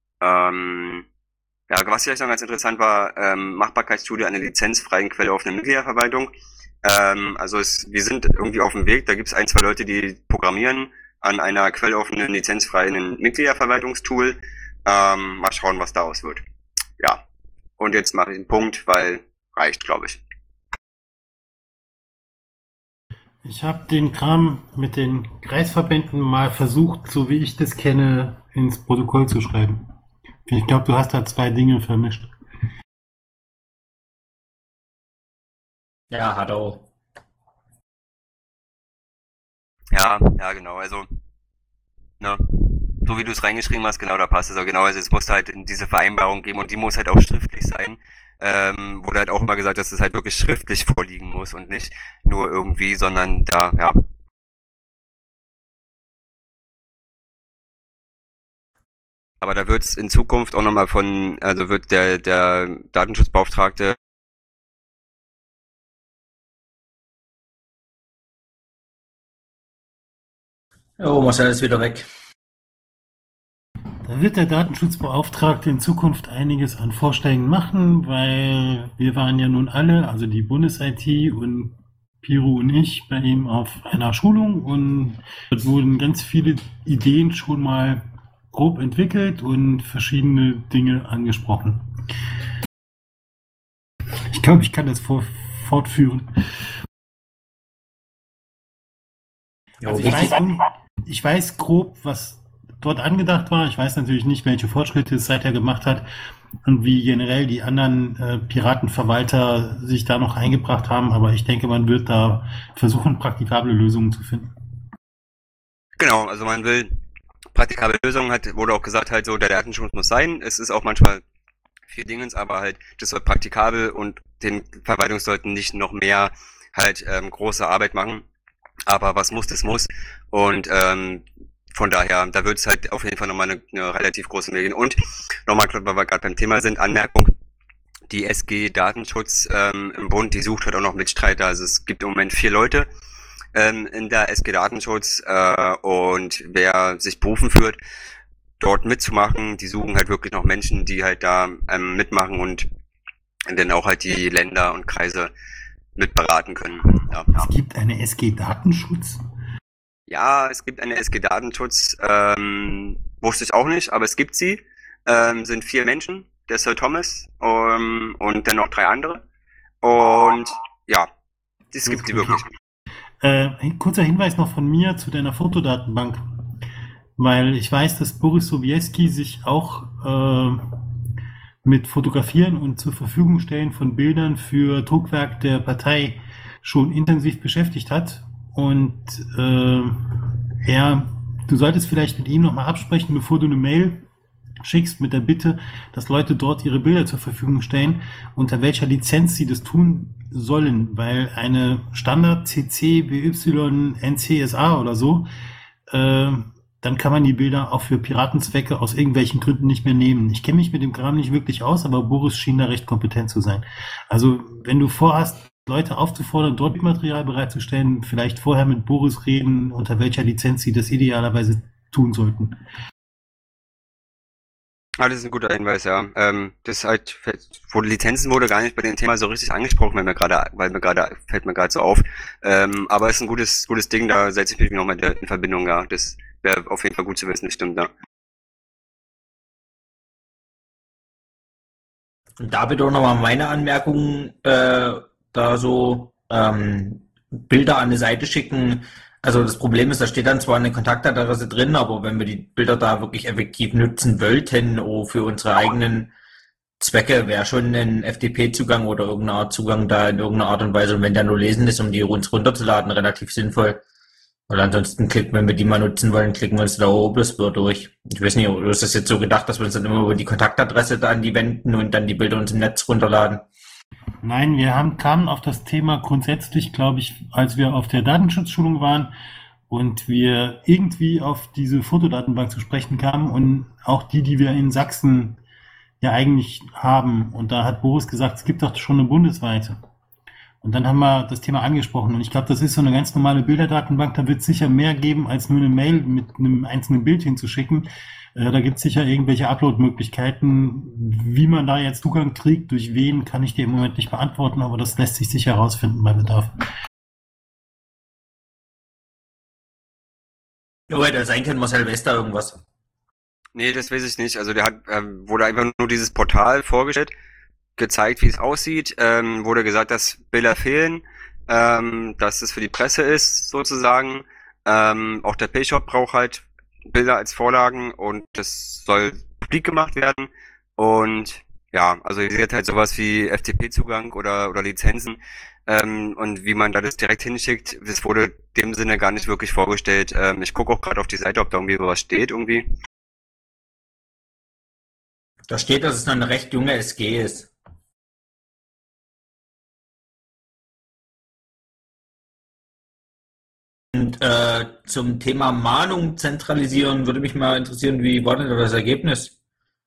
Ähm, ja, was vielleicht noch ganz interessant war, ähm, Machbarkeitsstudie einer lizenzfreien quelloffenen Mitgliederverwaltung. Ähm, also es, wir sind irgendwie auf dem Weg, da gibt es ein, zwei Leute, die programmieren an einer quelloffenen, lizenzfreien Mitgliederverwaltungstool. Ähm, mal schauen, was daraus wird. Ja, und jetzt mache ich einen Punkt, weil reicht, glaube ich. Ich habe den Kram mit den Kreisverbänden mal versucht, so wie ich das kenne, ins Protokoll zu schreiben. Ich glaube, du hast da zwei Dinge vermischt. Ja, hat auch. Ja, ja, genau, also, ne, so wie du es reingeschrieben hast, genau, da passt es auch genau, also es muss halt in diese Vereinbarung geben und die muss halt auch schriftlich sein, ähm, wurde halt auch immer gesagt, dass es halt wirklich schriftlich vorliegen muss und nicht nur irgendwie, sondern da, ja. Aber da wird es in Zukunft auch nochmal von, also wird der, der Datenschutzbeauftragte Oh, Marcel ist wieder weg. Da wird der Datenschutzbeauftragte in Zukunft einiges an Vorschlägen machen, weil wir waren ja nun alle, also die Bundes-I T und Piro und ich, bei ihm auf einer Schulung und dort wurden ganz viele Ideen schon mal grob entwickelt und verschiedene Dinge angesprochen. Ich glaube, ich kann das vor, fortführen. Also ich, weiß, ich weiß grob, was dort angedacht war. Ich weiß natürlich nicht, welche Fortschritte es seither gemacht hat und wie generell die anderen äh, Piratenverwalter sich da noch eingebracht haben. Aber ich denke, man wird da versuchen, praktikable Lösungen zu finden. Genau, also man will praktikable Lösungen, hat, wurde auch gesagt, halt so, der Datenschutz muss sein. Es ist auch manchmal viel Dingens, aber halt, das soll praktikabel und den Verwaltungen sollten nicht noch mehr halt ähm, große Arbeit machen. Aber was muss, das muss. Und ähm, von daher, da wird es halt auf jeden Fall nochmal eine, eine relativ große Menge gehen. Und nochmal, weil wir gerade beim Thema sind, Anmerkung, die S G Datenschutz ähm, im Bund, die sucht halt auch noch Mitstreiter. Also es gibt im Moment vier Leute ähm, in der S G Datenschutz äh, und wer sich berufen fühlt, dort mitzumachen, die suchen halt wirklich noch Menschen, die halt da ähm, mitmachen und dann auch halt die Länder und Kreise mitberaten können. Ja. Es gibt eine S G Datenschutz? Ja, es gibt eine S G Datenschutz, ähm, wusste ich auch nicht, aber es gibt sie. Ähm, sind vier Menschen, der Sir Thomas ähm, und dann noch drei andere. Und ja, es gibt sie wirklich. Äh, ein kurzer Hinweis noch von mir zu deiner Fotodatenbank. Weil ich weiß, dass Boris Sobieski sich auch äh, mit Fotografieren und zur Verfügung stellen von Bildern für Druckwerk der Partei schon intensiv beschäftigt hat. Und äh, er, du solltest vielleicht mit ihm nochmal absprechen, bevor du eine Mail schickst mit der Bitte, dass Leute dort ihre Bilder zur Verfügung stellen, unter welcher Lizenz sie das tun sollen, weil eine Standard C C B Y N C S A oder so, äh, dann kann man die Bilder auch für Piratenzwecke aus irgendwelchen Gründen nicht mehr nehmen. Ich kenne mich mit dem Kram nicht wirklich aus, aber Boris schien da recht kompetent zu sein. Also wenn du vorhast, Leute aufzufordern, dort Bildmaterial bereitzustellen, vielleicht vorher mit Boris reden, unter welcher Lizenz sie das idealerweise tun sollten. Ah, das ist ein guter Hinweis, ja. Ähm, das ist halt, wurde Lizenzen wurde gar nicht bei dem Thema so richtig angesprochen, weil mir gerade, weil mir gerade, fällt mir gerade so auf. Ähm, aber es ist ein gutes, gutes Ding, da setze ich mich nochmal in Verbindung, ja. Das wäre auf jeden Fall gut zu wissen, das stimmt, ja. Und da bitte auch nochmal meine Anmerkungen, äh, da so ähm, Bilder an die Seite schicken. Also das Problem ist, da steht dann zwar eine Kontaktadresse drin, aber wenn wir die Bilder da wirklich effektiv nutzen wollten, oh, für unsere eigenen Zwecke, wäre schon ein F T P-Zugang oder irgendeine Art Zugang da in irgendeiner Art und Weise, und wenn der nur lesen ist, um die uns runterzuladen, relativ sinnvoll. Weil ansonsten klicken, wenn wir die mal nutzen wollen, klicken wir uns da Oberfläche durch. Ich weiß nicht, oder ist das jetzt so gedacht, dass wir uns dann immer über die Kontaktadresse da an die wenden und dann die Bilder uns im Netz runterladen? Nein, wir haben, kamen auf das Thema grundsätzlich, glaube ich, als wir auf der Datenschutzschulung waren und wir irgendwie auf diese Fotodatenbank zu sprechen kamen und auch die, die wir in Sachsen ja eigentlich haben. Und da hat Boris gesagt, es gibt doch schon eine bundesweite. Und dann haben wir das Thema angesprochen. Und ich glaube, das ist so eine ganz normale Bilderdatenbank. Da wird es sicher mehr geben, als nur eine Mail mit einem einzelnen Bild hinzuschicken. Äh, da gibt es sicher irgendwelche Upload-Möglichkeiten. Wie man da jetzt Zugang kriegt, durch wen, kann ich dir im Moment nicht beantworten, aber das lässt sich sicher herausfinden bei Bedarf. Oh, hätte sein können, Marcel, weiß da irgendwas? Nee, das weiß ich nicht. Also der hat, ähm, wurde einfach nur dieses Portal vorgestellt, gezeigt, wie es aussieht, ähm, wurde gesagt, dass Bilder fehlen, ähm, dass es für die Presse ist, sozusagen. Ähm, auch der Payshop braucht halt Bilder als Vorlagen und das soll publik gemacht werden. Und ja, also ihr seht halt sowas wie F T P-Zugang oder, oder Lizenzen. Ähm, und wie man da das direkt hinschickt, das wurde in dem Sinne gar nicht wirklich vorgestellt. Ähm, ich gucke auch gerade auf die Seite, ob da irgendwie was steht irgendwie. Da steht, dass es noch eine recht junge S G ist. Und äh, zum Thema Mahnung zentralisieren würde mich mal interessieren, wie war denn da das Ergebnis?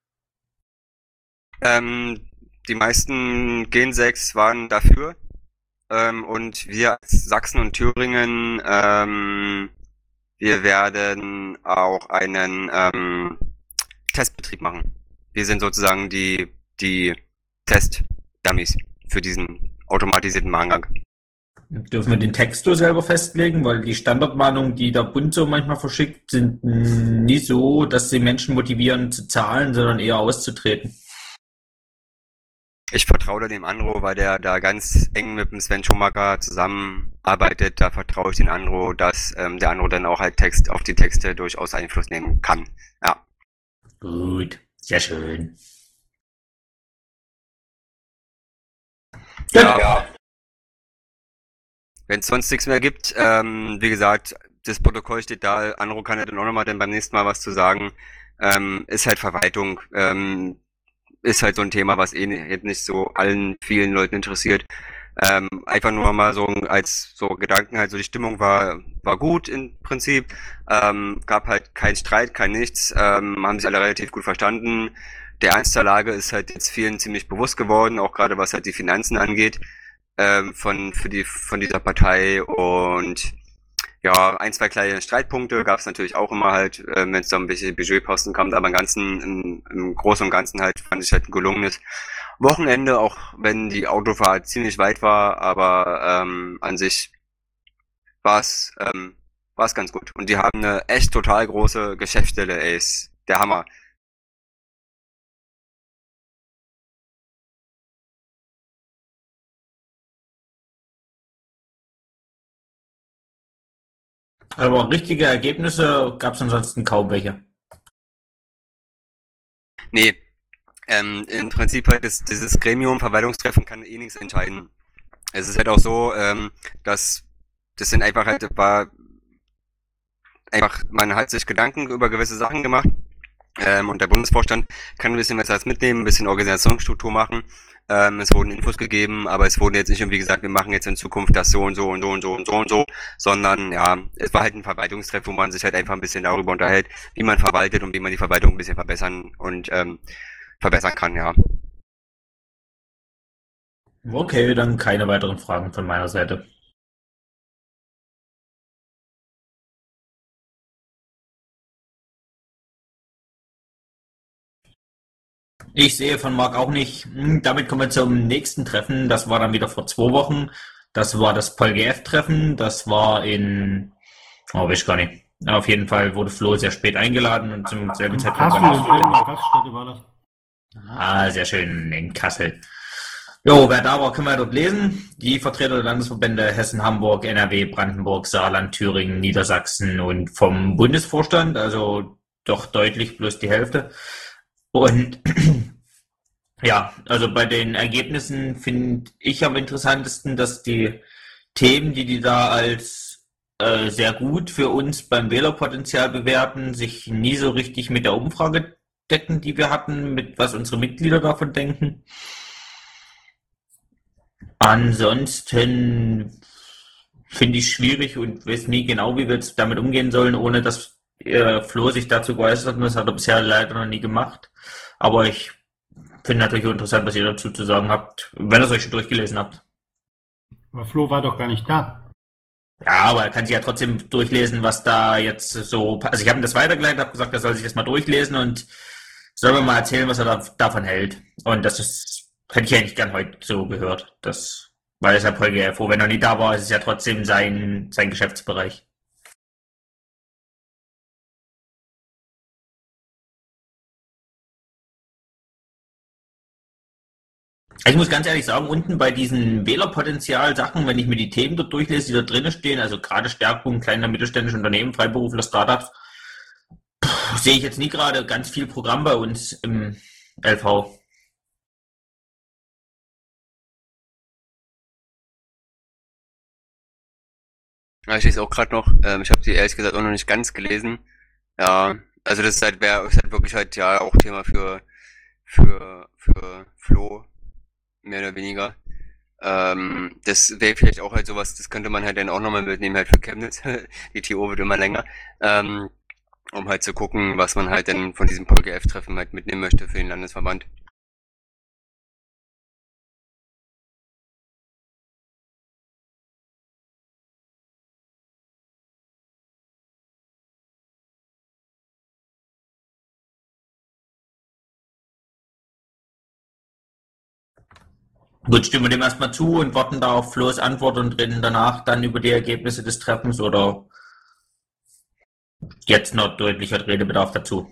Ähm, die meisten Gen sechs waren dafür. Ähm, und wir als Sachsen und Thüringen, ähm, wir werden auch einen ähm, Testbetrieb machen. Wir sind sozusagen die, die Test-Dummies für diesen automatisierten Mahngang. Dürfen wir den Text so selber festlegen? Weil die Standardmahnungen, die der Bund so manchmal verschickt, sind nie so, dass sie Menschen motivieren zu zahlen, sondern eher auszutreten. Ich vertraue da dem Andro, weil der da ganz eng mit dem Sven Schumacher zusammenarbeitet. Da vertraue ich dem Andro, dass ähm, der Andro dann auch halt Text auf die Texte durchaus Einfluss nehmen kann. Ja. Gut, sehr schön. Ja. ja. Wenn es sonst nichts mehr gibt, ähm, wie gesagt, das Protokoll steht da, Andro kann ja dann auch nochmal dann beim nächsten Mal was zu sagen. Ähm, ist halt Verwaltung, ähm, ist halt so ein Thema, was eh nicht so allen vielen Leuten interessiert. Ähm, einfach nur mal so als so Gedanken halt, so die Stimmung war war gut im Prinzip. Ähm, gab halt keinen Streit, kein nichts, ähm, haben sich alle relativ gut verstanden. Der Ernst der Lage ist halt jetzt vielen ziemlich bewusst geworden, auch gerade was halt die Finanzen angeht, ähm, von für die von dieser Partei. Und ja, ein, zwei kleine Streitpunkte gab es natürlich auch immer halt, äh, wenn es da ein bisschen Budgetposten kommt, aber im Ganzen, im, im Großen und Ganzen halt fand ich halt ein gelungenes Wochenende, auch wenn die Autofahrt ziemlich weit war, aber ähm, an sich war es ähm, war es ganz gut. Und die haben eine echt total große Geschäftsstelle, ey, ist der Hammer. Aber richtige Ergebnisse gab es ansonsten kaum welche. Nee, ähm, im Prinzip halt das, dieses Gremium, Verwaltungstreffen kann eh nichts entscheiden. Es ist halt auch so, ähm, dass das sind einfach halt war einfach, man hat sich Gedanken über gewisse Sachen gemacht, ähm, und der Bundesvorstand kann ein bisschen was als mitnehmen, ein bisschen Organisationsstruktur machen. Ähm, es wurden Infos gegeben, aber es wurden jetzt nicht irgendwie gesagt, wir machen jetzt in Zukunft das so und so und so und so und so und so, sondern ja, es war halt ein Verwaltungstreff, wo man sich halt einfach ein bisschen darüber unterhält, wie man verwaltet und wie man die Verwaltung ein bisschen verbessern und ähm, verbessern kann, ja. Okay, dann keine weiteren Fragen von meiner Seite. Ich sehe von Marc auch nicht. Hm, Damit kommen wir zum nächsten Treffen. Das war dann wieder vor zwei Wochen. Das war das PolGF-Treffen. Das war in, oh, weiß ich gar nicht. Auf jeden Fall wurde Flo sehr spät eingeladen und zum selben In Zeitpunkt Kassel, war in ich irgendeiner Gaststätte war das. Ah, sehr schön in Kassel. Jo, wer da war, können wir dort lesen. Die Vertreter der Landesverbände Hessen, Hamburg, N R W, Brandenburg, Saarland, Thüringen, Niedersachsen und vom Bundesvorstand, also doch deutlich plus die Hälfte. Und ja, also bei den Ergebnissen finde ich am interessantesten, dass die Themen, die die da als äh, sehr gut für uns beim Wählerpotenzial bewerten, sich nie so richtig mit der Umfrage decken, die wir hatten, mit was unsere Mitglieder davon denken. Ansonsten finde ich schwierig und weiß nie genau, wie wir jetzt damit umgehen sollen, ohne dass äh, Flo sich dazu geäußert hat. Und das hat er bisher leider noch nie gemacht. Aber ich finde natürlich auch interessant, was ihr dazu zu sagen habt, wenn ihr es euch schon durchgelesen habt. Aber Flo war doch gar nicht da. Ja, aber er kann sich ja trotzdem durchlesen, was da jetzt so. Also ich habe ihm das weitergeleitet, habe gesagt, er soll sich das mal durchlesen und soll mir mal erzählen, was er da, davon hält. Und das ist, hätte ich eigentlich gern heute so gehört. Das, weil es ja Paul G F O, wenn er nie da war, ist es ja trotzdem sein, sein Geschäftsbereich. Ich muss ganz ehrlich sagen, unten bei diesen Wählerpotenzial-Sachen, wenn ich mir die Themen dort durchlese, die da drinnen stehen, also gerade Stärkung kleiner mittelständischer Unternehmen, Freiberufler, Startups, pff, sehe ich jetzt nie gerade ganz viel Programm bei uns im L V. Ja, ich lese auch gerade noch, ähm, ich habe die ehrlich gesagt auch noch nicht ganz gelesen. Ja, also das ist halt, wäre ist halt wirklich halt ja auch Thema für, für, für Flo, mehr oder weniger. Ähm, das wäre vielleicht auch halt sowas, das könnte man halt dann auch nochmal mitnehmen, halt für Chemnitz. Die T O wird immer länger. Ähm, um halt zu gucken, was man halt dann von diesem PolGF-Treffen halt mitnehmen möchte für den Landesverband. Gut, stimmen wir dem erstmal zu und warten da auf Flo's Antwort und reden danach dann über die Ergebnisse des Treffens oder jetzt noch deutlicher Redebedarf dazu?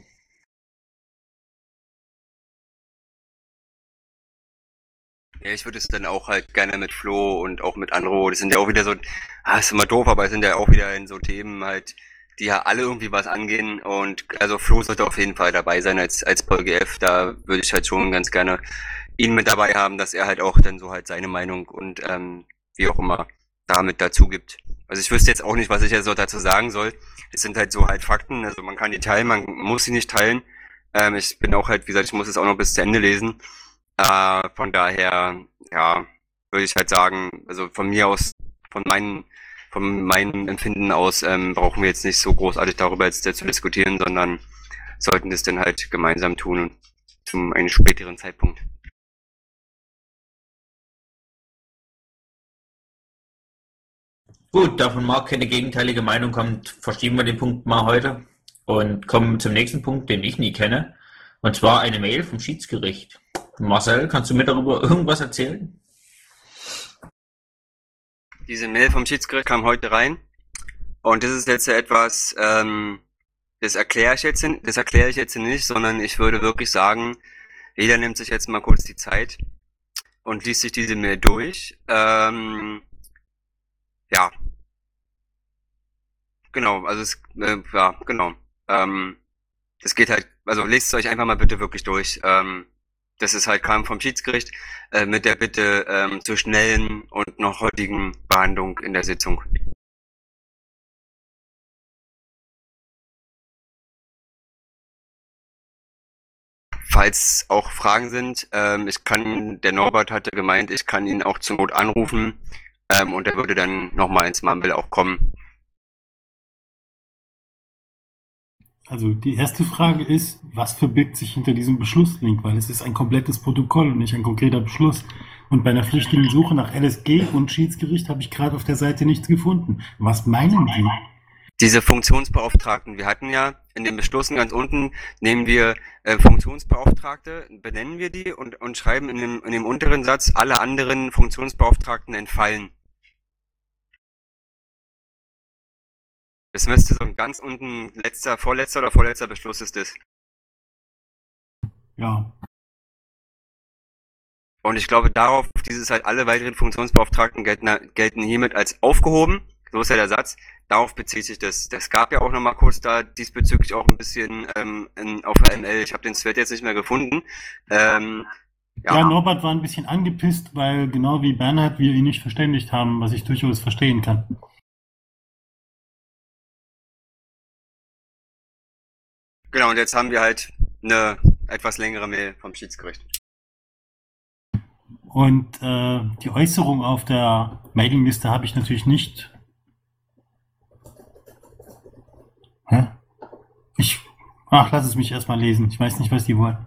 Ja, ich würde es dann auch halt gerne mit Flo und auch mit Andro, das sind ja auch wieder so, ah, ist immer doof, aber es sind ja auch wieder in so Themen halt, die ja alle irgendwie was angehen und also Flo sollte auf jeden Fall dabei sein als als PolGF, da würde ich halt schon ganz gerne ihn mit dabei haben, dass er halt auch dann so halt seine Meinung und ähm, wie auch immer damit dazu gibt. Also ich wüsste jetzt auch nicht, was ich jetzt so dazu sagen soll. Es sind halt so halt Fakten, also man kann die teilen, man muss sie nicht teilen. Ähm, ich bin auch halt, wie gesagt, ich muss es auch noch bis zu Ende lesen. Äh, von daher, ja, würde ich halt sagen, also von mir aus, von meinen, von meinem Empfinden aus, ähm, brauchen wir jetzt nicht so großartig darüber jetzt zu diskutieren, sondern sollten das dann halt gemeinsam tun zum einem späteren Zeitpunkt. Gut, da von Marc keine gegenteilige Meinung kommt, verschieben wir den Punkt mal heute und kommen zum nächsten Punkt, den ich nie kenne. Und zwar eine Mail vom Schiedsgericht. Marcel, kannst du mir darüber irgendwas erzählen? Diese Mail vom Schiedsgericht kam heute rein und das ist jetzt etwas, ähm, das erkläre ich jetzt, das erkläre ich jetzt nicht, sondern ich würde wirklich sagen, jeder nimmt sich jetzt mal kurz die Zeit und liest sich diese Mail durch. Ähm, ja, genau, also es, äh, ja, genau. Ähm, das geht halt, also lest es euch einfach mal bitte wirklich durch. Ähm, dass es halt kam vom Schiedsgericht äh, mit der Bitte ähm, zur schnellen und noch heutigen Behandlung in der Sitzung. Falls auch Fragen sind, ähm, ich kann, der Norbert hatte gemeint, ich kann ihn auch zur Not anrufen ähm, und er würde dann nochmal ins Mumble auch kommen. Also die erste Frage ist, was verbirgt sich hinter diesem Beschlusslink? Weil es ist ein komplettes Protokoll und nicht ein konkreter Beschluss. Und bei einer flüchtigen Suche nach L S G und Schiedsgericht habe ich gerade auf der Seite nichts gefunden. Was meinen die? Diese Funktionsbeauftragten, wir hatten ja in den Beschlüssen ganz unten, nehmen wir äh, Funktionsbeauftragte, benennen wir die und, und schreiben in dem, in dem unteren Satz, alle anderen Funktionsbeauftragten entfallen. Das müsste so ein ganz unten letzter, vorletzter oder vorletzter Beschluss ist das. Ja. Und ich glaube, darauf, dieses halt alle weiteren Funktionsbeauftragten gelten, gelten hiermit als aufgehoben. So ist ja der Satz. Darauf bezieht sich das. Das gab ja auch nochmal kurz da diesbezüglich auch ein bisschen ähm, in, auf der M L. Ich habe den Thread jetzt nicht mehr gefunden. Ähm, ja. ja, Norbert war ein bisschen angepisst, weil genau wie Bernhard wir ihn nicht verständigt haben, was ich durchaus verstehen kann. Genau, und jetzt haben wir halt eine etwas längere Mail vom Schiedsgericht. Und äh, die Äußerung auf der Mailingliste habe ich natürlich nicht. Hä? Ich. Ach, lass es mich erstmal lesen. Ich weiß nicht, was die wollen.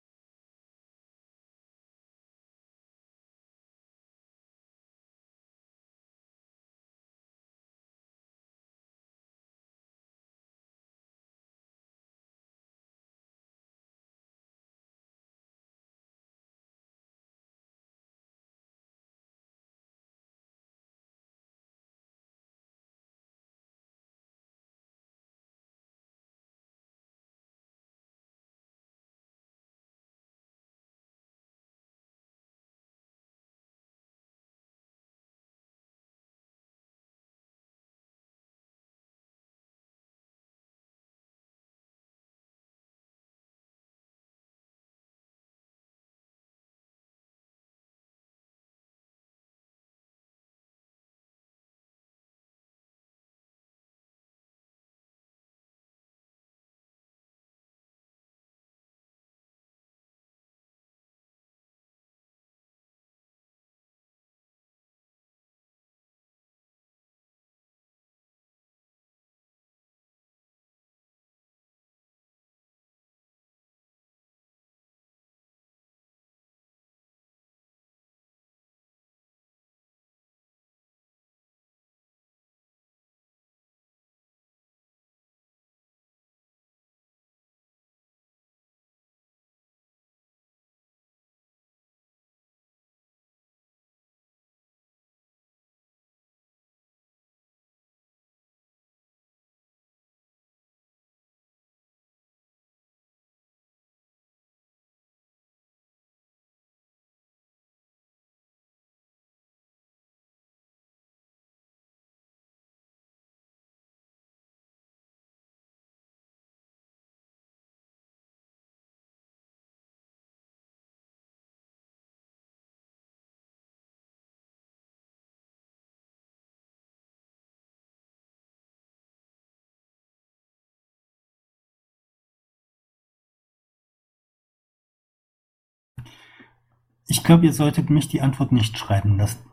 Ich glaube, ihr solltet mich die Antwort nicht schreiben lassen.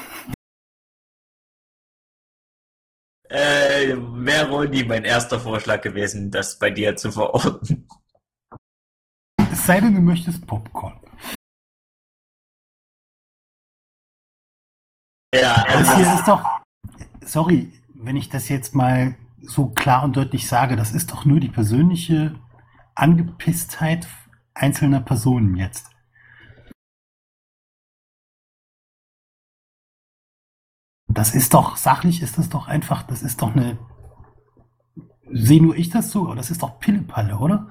Äh, wäre wohl nie mein erster Vorschlag gewesen, das bei dir zu verorten. Es sei denn, du möchtest Popcorn. Ja, Das also hier ist doch, sorry, wenn ich das jetzt mal so klar und deutlich sage, das ist doch nur die persönliche Angepisstheit einzelner Personen jetzt. Das ist doch, sachlich ist das doch einfach, das ist doch eine, sehe nur ich das so, aber das ist doch Pillepalle, oder?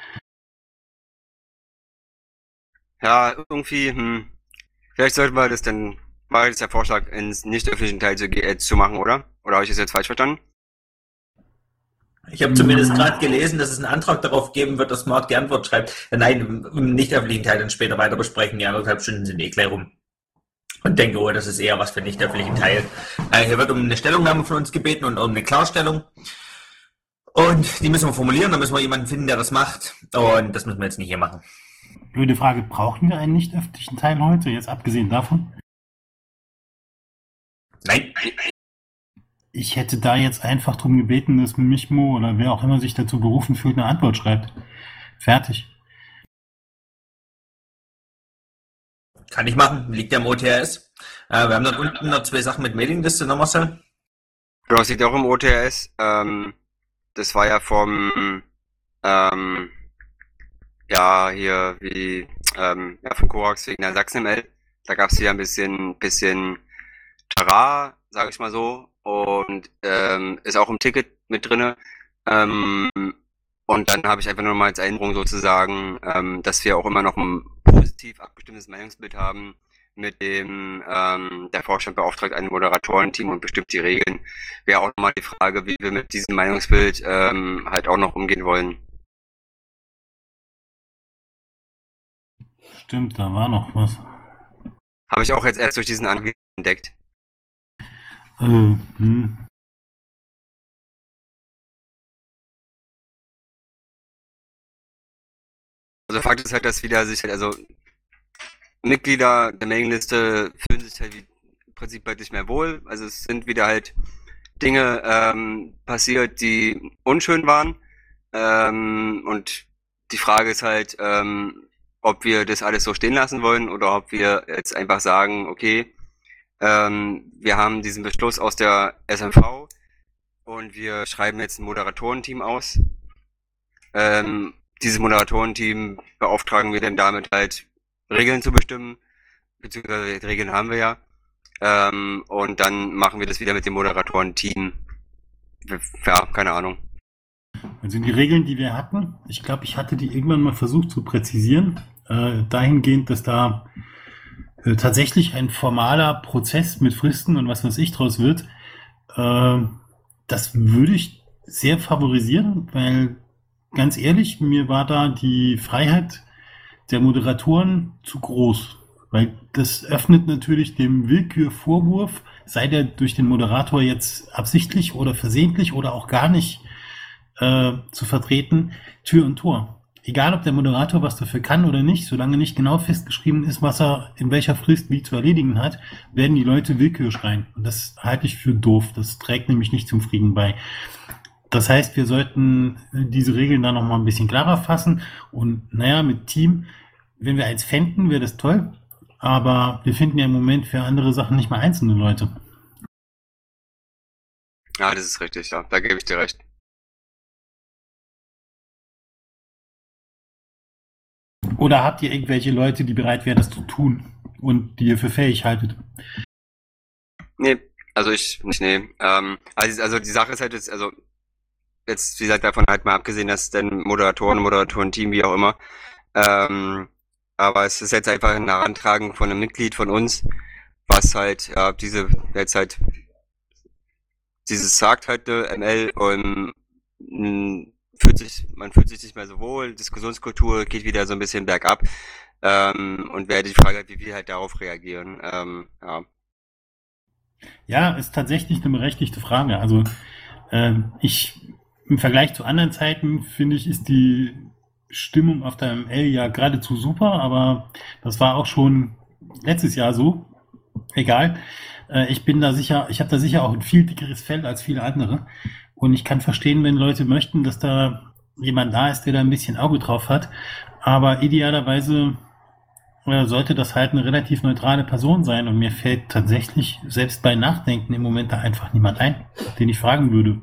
Ja, irgendwie, hm, vielleicht sollten wir das dann, war jetzt der Vorschlag, ins nicht öffentlichen Teil zu, äh, zu machen, oder? Oder habe ich das jetzt falsch verstanden? Ich habe zumindest gerade gelesen, dass es einen Antrag darauf geben wird, dass Marc die Antwort schreibt. Äh, Nein, im nicht öffentlichen Teil dann später weiter besprechen. Die anderthalb Stunden sind eh gleich rum. Und denke, oh, das ist eher was für den nicht öffentlichen Teil. Äh, hier wird um eine Stellungnahme von uns gebeten und um eine Klarstellung. Und die müssen wir formulieren, da müssen wir jemanden finden, der das macht. Und das müssen wir jetzt nicht hier machen. Blöde Frage, brauchen wir einen nicht öffentlichen Teil heute, jetzt abgesehen davon? Nein. Ich hätte da jetzt einfach drum gebeten, dass Michmo oder wer auch immer sich dazu berufen fühlt, eine Antwort schreibt. Fertig. Kann ich machen, liegt ja im O T R S. Äh, wir haben dann unten noch zwei Sachen mit Mailingliste, ne Marcel? Genau, das liegt auch im O T R S. Ähm, das war ja vom, ähm, ja, hier, wie, ähm, ja, von Korax wegen der Sachsen-M L. Da gab es ja ein bisschen, bisschen Tara, sage ich mal so. Und ähm, ist auch im Ticket mit drinne. Ähm, und dann habe ich einfach nur mal als Erinnerung sozusagen, ähm, dass wir auch immer noch ein positiv abgestimmtes Meinungsbild haben, mit dem ähm, der Vorstand beauftragt ein Moderatorenteam und bestimmt die Regeln. Wäre auch nochmal die Frage, wie wir mit diesem Meinungsbild ähm, halt auch noch umgehen wollen. Stimmt, da war noch was. Habe ich auch jetzt erst durch diesen Angriff entdeckt. Äh, hm. Also Fakt ist halt, dass wieder sich halt, also Mitglieder der Mailingliste fühlen sich halt wie, im Prinzip halt nicht mehr wohl. Also es sind wieder halt Dinge ähm, passiert, die unschön waren. Ähm, und die Frage ist halt, ähm, ob wir das alles so stehen lassen wollen oder ob wir jetzt einfach sagen, okay, ähm, wir haben diesen Beschluss aus der S M V und wir schreiben jetzt ein Moderatorenteam aus. Ähm, dieses Moderatorenteam beauftragen wir dann damit halt Regeln zu bestimmen, beziehungsweise Regeln haben wir ja. Ähm, und dann machen wir das wieder mit dem Moderatorenteam. Ja, keine Ahnung. Also die Regeln, die wir hatten, ich glaube, ich hatte die irgendwann mal versucht zu präzisieren, äh, dahingehend, dass da äh, tatsächlich ein formaler Prozess mit Fristen und was weiß ich draus wird. Äh, das würde ich sehr favorisieren, weil ganz ehrlich, mir war da die Freiheit der Moderatoren zu groß, weil das öffnet natürlich dem Willkürvorwurf, sei der durch den Moderator jetzt absichtlich oder versehentlich oder auch gar nicht äh, zu vertreten, Tür und Tor. Egal, ob der Moderator was dafür kann oder nicht, solange nicht genau festgeschrieben ist, was er in welcher Frist wie zu erledigen hat, werden die Leute Willkür schreien. Und das halte ich für doof. Das trägt nämlich nicht zum Frieden bei. Das heißt, wir sollten diese Regeln da noch mal ein bisschen klarer fassen. Und naja, mit Team, wenn wir eins fänden, wäre das toll. Aber wir finden ja im Moment für andere Sachen nicht mal einzelne Leute. Ja, das ist richtig, ja. Da gebe ich dir recht. Oder habt ihr irgendwelche Leute, die bereit wären, das zu tun und die ihr für fähig haltet? Nee, also ich nicht, nee. Ähm, also, also die Sache ist halt jetzt, also jetzt, wie gesagt, davon halt mal abgesehen, dass dann Moderatoren, Moderatorenteam, wie auch immer, ähm, aber es ist jetzt einfach ein Herantragen von einem Mitglied von uns, was halt, ja, diese, jetzt halt, dieses sagt halt, äh, M L, und mh, fühlt sich, man fühlt sich nicht mehr so wohl, Diskussionskultur geht wieder so ein bisschen bergab, ähm, und wäre die Frage halt, wie wir halt darauf reagieren, ähm, ja. Ja, ist tatsächlich eine berechtigte Frage. Also, ähm, ich, im Vergleich zu anderen Zeiten, finde ich, ist die Stimmung auf der M L ja geradezu super, aber das war auch schon letztes Jahr so. Egal. Äh, ich bin da sicher, ich habe da sicher auch ein viel dickeres Fell als viele andere. Und ich kann verstehen, wenn Leute möchten, dass da jemand da ist, der da ein bisschen Auge drauf hat. Aber idealerweise äh, sollte das halt eine relativ neutrale Person sein. Und mir fällt tatsächlich selbst bei Nachdenken im Moment da einfach niemand ein, den ich fragen würde.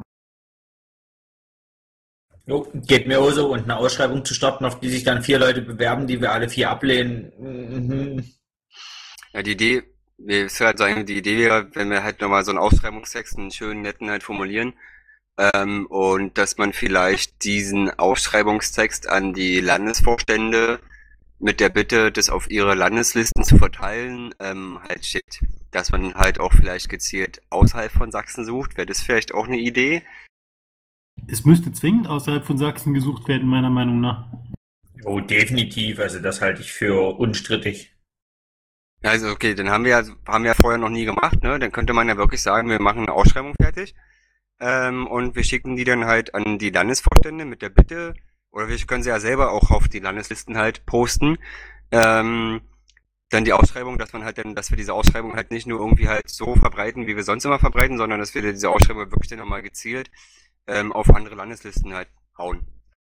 Jo, geht mir auch so. Und eine Ausschreibung zu starten, auf die sich dann vier Leute bewerben, die wir alle vier ablehnen. Mhm. Ja, die Idee, wir ist halt sagen, die Idee wäre, wenn wir halt nochmal so einen Ausschreibungstext, einen schönen, netten halt formulieren, ähm, und dass man vielleicht diesen Ausschreibungstext an die Landesvorstände mit der Bitte, das auf ihre Landeslisten zu verteilen, ähm, halt schickt. Dass man halt auch vielleicht gezielt außerhalb von Sachsen sucht, wäre das vielleicht auch eine Idee? Es müsste zwingend außerhalb von Sachsen gesucht werden, meiner Meinung nach. Oh, definitiv. Also das halte ich für unstrittig. Ja, also okay, dann haben wir ja, haben wir ja vorher noch nie gemacht, ne? Dann könnte man ja wirklich sagen, wir machen eine Ausschreibung fertig. Ähm, und wir schicken die dann halt an die Landesvorstände mit der Bitte, oder wir können sie ja selber auch auf die Landeslisten halt posten. Ähm, dann die Ausschreibung, dass man halt dann, dass wir diese Ausschreibung halt nicht nur irgendwie halt so verbreiten, wie wir sonst immer verbreiten, sondern dass wir diese Ausschreibung wirklich dann nochmal gezielt ähm, auf andere Landeslisten halt hauen.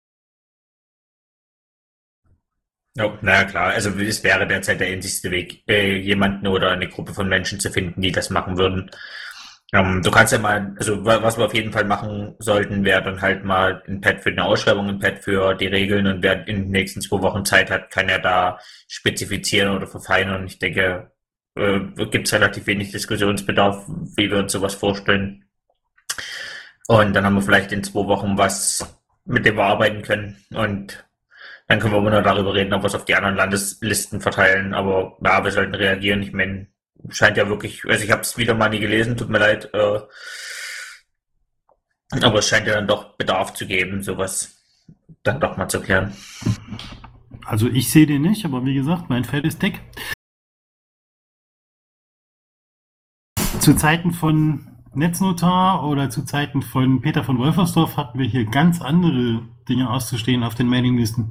Ja, na klar, also es wäre derzeit der einzigste Weg, äh, jemanden oder eine Gruppe von Menschen zu finden, die das machen würden. Ähm, du kannst ja mal, also wa- was wir auf jeden Fall machen sollten, wäre dann halt mal ein Pad für eine Ausschreibung, ein Pad für die Regeln, und wer in den nächsten zwei Wochen Zeit hat, kann ja da spezifizieren oder verfeinern. Ich denke, äh, gibt es relativ wenig Diskussionsbedarf, wie wir uns sowas vorstellen. Und dann haben wir vielleicht in zwei Wochen was, mit dem wir arbeiten können, und dann können wir immer noch darüber reden, ob wir es auf die anderen Landeslisten verteilen. Aber ja, wir sollten reagieren. Ich meine, scheint ja wirklich, also ich habe es wieder mal nie gelesen, tut mir leid. Äh, aber es scheint ja dann doch Bedarf zu geben, sowas dann doch mal zu klären. Also ich sehe den nicht, aber wie gesagt, mein Feld ist dick. Zu Zeiten von Netznotar oder zu Zeiten von Peter von Wolfersdorf hatten wir hier ganz andere Dinge auszustehen auf den Mailinglisten.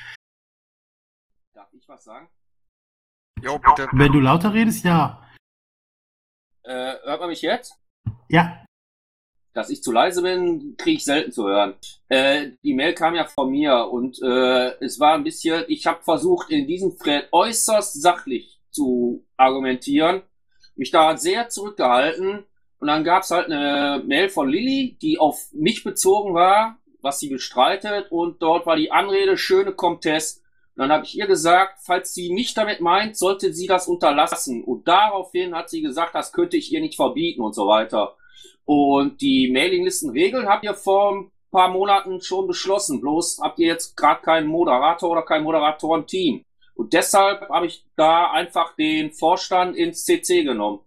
Darf ich was sagen? Jo, bitte. Wenn du lauter redest, ja. Äh, hört man mich jetzt? Ja. Dass ich zu leise bin, kriege ich selten zu hören. Äh, die Mail kam ja von mir und äh, es war ein bisschen, ich habe versucht, in diesem Thread äußerst sachlich zu argumentieren, mich da sehr zurückgehalten, und dann gab es halt eine Mail von Lilly, die auf mich bezogen war, was sie bestreitet, und dort war die Anrede schöne Comtesse. Und dann habe ich ihr gesagt, falls sie mich damit meint, sollte sie das unterlassen. Und daraufhin hat sie gesagt, das könnte ich ihr nicht verbieten und so weiter. Und die Mailinglistenregeln habt ihr vor ein paar Monaten schon beschlossen. Bloß habt ihr jetzt gerade keinen Moderator oder kein Moderatorenteam. Und deshalb habe ich da einfach den Vorstand ins C C genommen.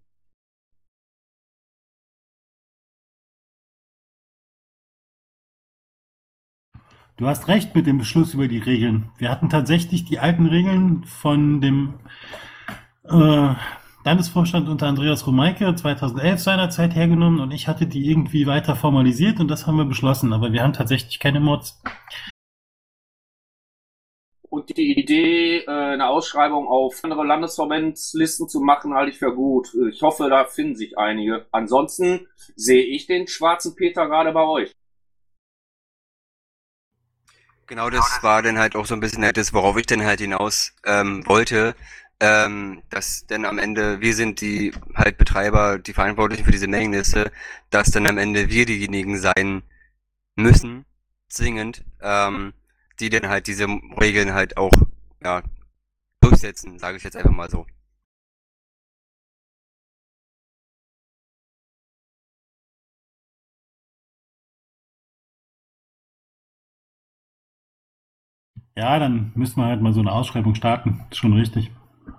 Du hast recht mit dem Beschluss über die Regeln. Wir hatten tatsächlich die alten Regeln von dem äh, Landesvorstand unter Andreas Romeike zweitausendelf seinerzeit hergenommen, und ich hatte die irgendwie weiter formalisiert, und das haben wir beschlossen. Aber wir haben tatsächlich keine Mods. Und die Idee, äh, eine Ausschreibung auf andere Landesverbandslisten zu machen, halte ich für gut. Ich hoffe, da finden sich einige. Ansonsten sehe ich den schwarzen Peter gerade bei euch. Genau, das war dann halt auch so ein bisschen halt das, worauf ich dann halt hinaus ähm, wollte, ähm, dass dann am Ende, wir sind die halt Betreiber, die Verantwortlichen für diese Mailingliste, dass dann am Ende wir diejenigen sein müssen, zwingend, ähm, die dann halt diese Regeln halt auch, ja, durchsetzen, sage ich jetzt einfach mal so. Ja, dann müssen wir halt mal so eine Ausschreibung starten. Ist schon richtig.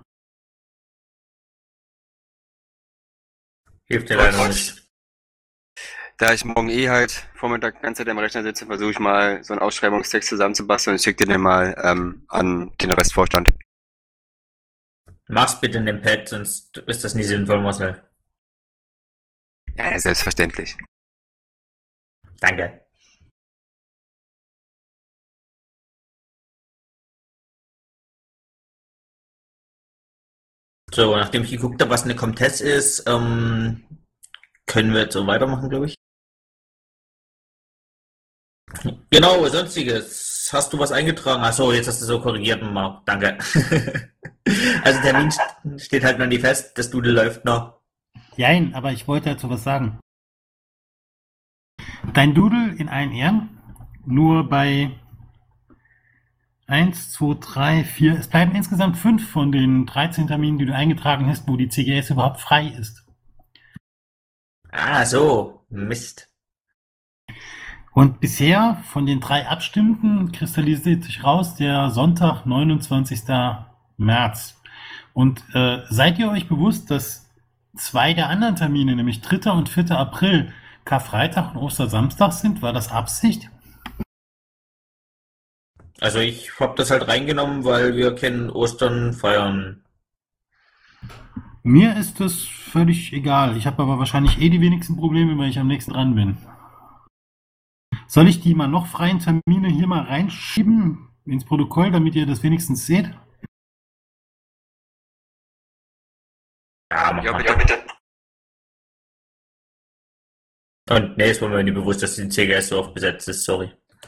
Hilft dir leider nicht. Da ich morgen eh halt Vormittag die ganze Zeit am Rechner sitze, versuche ich mal so einen Ausschreibungstext zusammenzubasteln und schicke den dann mal ähm, an den Restvorstand. Mach's bitte in dem Pad, sonst ist das nie sinnvoll, Marcel. Ja, selbstverständlich. Danke. So, nachdem ich geguckt habe, was eine Comtesse ist, ähm, können wir jetzt so weitermachen, glaube ich. Genau, sonstiges. Hast du was eingetragen? Achso, jetzt hast du so korrigiert, Mama. Danke. Also Termin st- steht halt noch nie fest, das Doodle läuft noch. Jein, aber ich wollte dazu was sagen. Dein Doodle in allen Ehren, nur bei eins, zwei, drei, vier, es bleiben insgesamt fünf von den dreizehn Terminen, die du eingetragen hast, wo die C G S überhaupt frei ist. Ah, so. Mist. Und bisher von den drei Abstimmten kristallisiert sich raus der Sonntag, neunundzwanzigsten März. Und äh, seid ihr euch bewusst, dass zwei der anderen Termine, nämlich dritter und vierter April, Karfreitag und Ostersamstag sind? War das Absicht? Also ich habe das halt reingenommen, weil wir kennen Ostern feiern. Mir ist das völlig egal. Ich habe aber wahrscheinlich eh die wenigsten Probleme, weil ich am nächsten dran bin. Soll ich die mal noch freien Termine hier mal reinschieben ins Protokoll, damit ihr das wenigstens seht? Ja, mach Ja, mal. bitte, bitte. Und nee, es war mir nicht bewusst, dass die C G S so oft besetzt ist, sorry.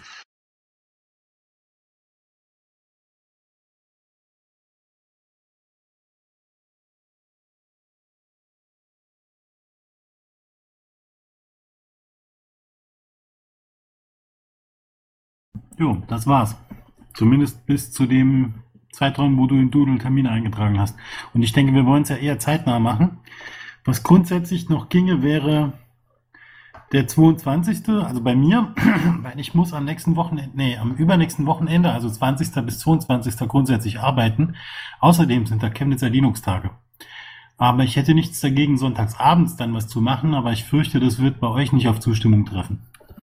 Jo, das war's. Zumindest bis zu dem Zeitraum, wo du in Doodle Termine eingetragen hast. Und ich denke, wir wollen es ja eher zeitnah machen. Was grundsätzlich noch ginge, wäre der zweiundzwanzigste, also bei mir, weil ich muss am nächsten Wochenende, nee, am übernächsten Wochenende, also zwanzigsten bis zweiundzwanzigsten grundsätzlich arbeiten. Außerdem sind da Chemnitzer Linux-Tage. Aber ich hätte nichts dagegen, sonntags abends dann was zu machen, aber ich fürchte, das wird bei euch nicht auf Zustimmung treffen.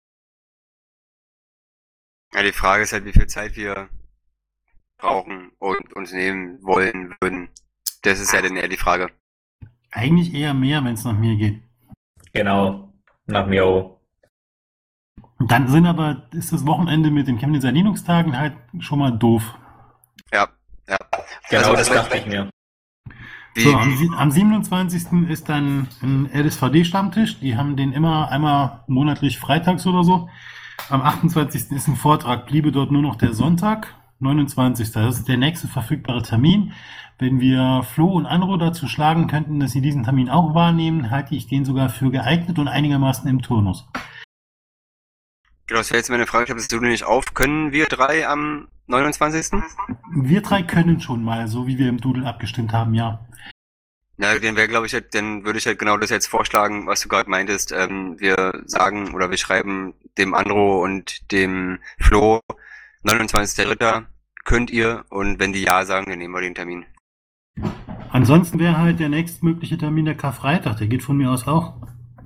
Ja, die Frage ist halt, wie viel Zeit wir brauchen und uns nehmen wollen würden. Das ist ja dann eher die Frage. Eigentlich eher mehr, wenn es nach mir geht. Genau, nach mir auch. Und dann sind aber, ist das Wochenende mit den Chemnitzer Linux-Tagen halt schon mal doof. Ja, ja. Genau, Also, das dachte ich mir. Wie, So, am, sie- am siebenundzwanzigsten ist dann ein L S V D-Stammtisch. Die haben den immer einmal monatlich freitags oder so. Am achtundzwanzigsten ist ein Vortrag, bliebe dort nur noch der Sonntag. neunundzwanzigsten Das ist der nächste verfügbare Termin. Wenn wir Flo und Anro dazu schlagen könnten, dass sie diesen Termin auch wahrnehmen, halte ich den sogar für geeignet und einigermaßen im Turnus. genau, das wäre jetzt meine Frage, ich habe das Doodle nicht auf. Können wir drei am neunundzwanzigsten? Wir drei können schon mal, so wie wir im Doodle abgestimmt haben, ja. Ja, dann wäre, glaube ich, halt, dann würde ich halt genau das jetzt vorschlagen, was du gerade meintest. Ähm, wir sagen oder wir schreiben dem Andro und dem Flo, neunundzwanzigster dritter könnt ihr, und wenn die Ja sagen, dann nehmen wir den Termin. Ansonsten wäre halt der nächstmögliche Termin der Karfreitag, der geht von mir aus auch.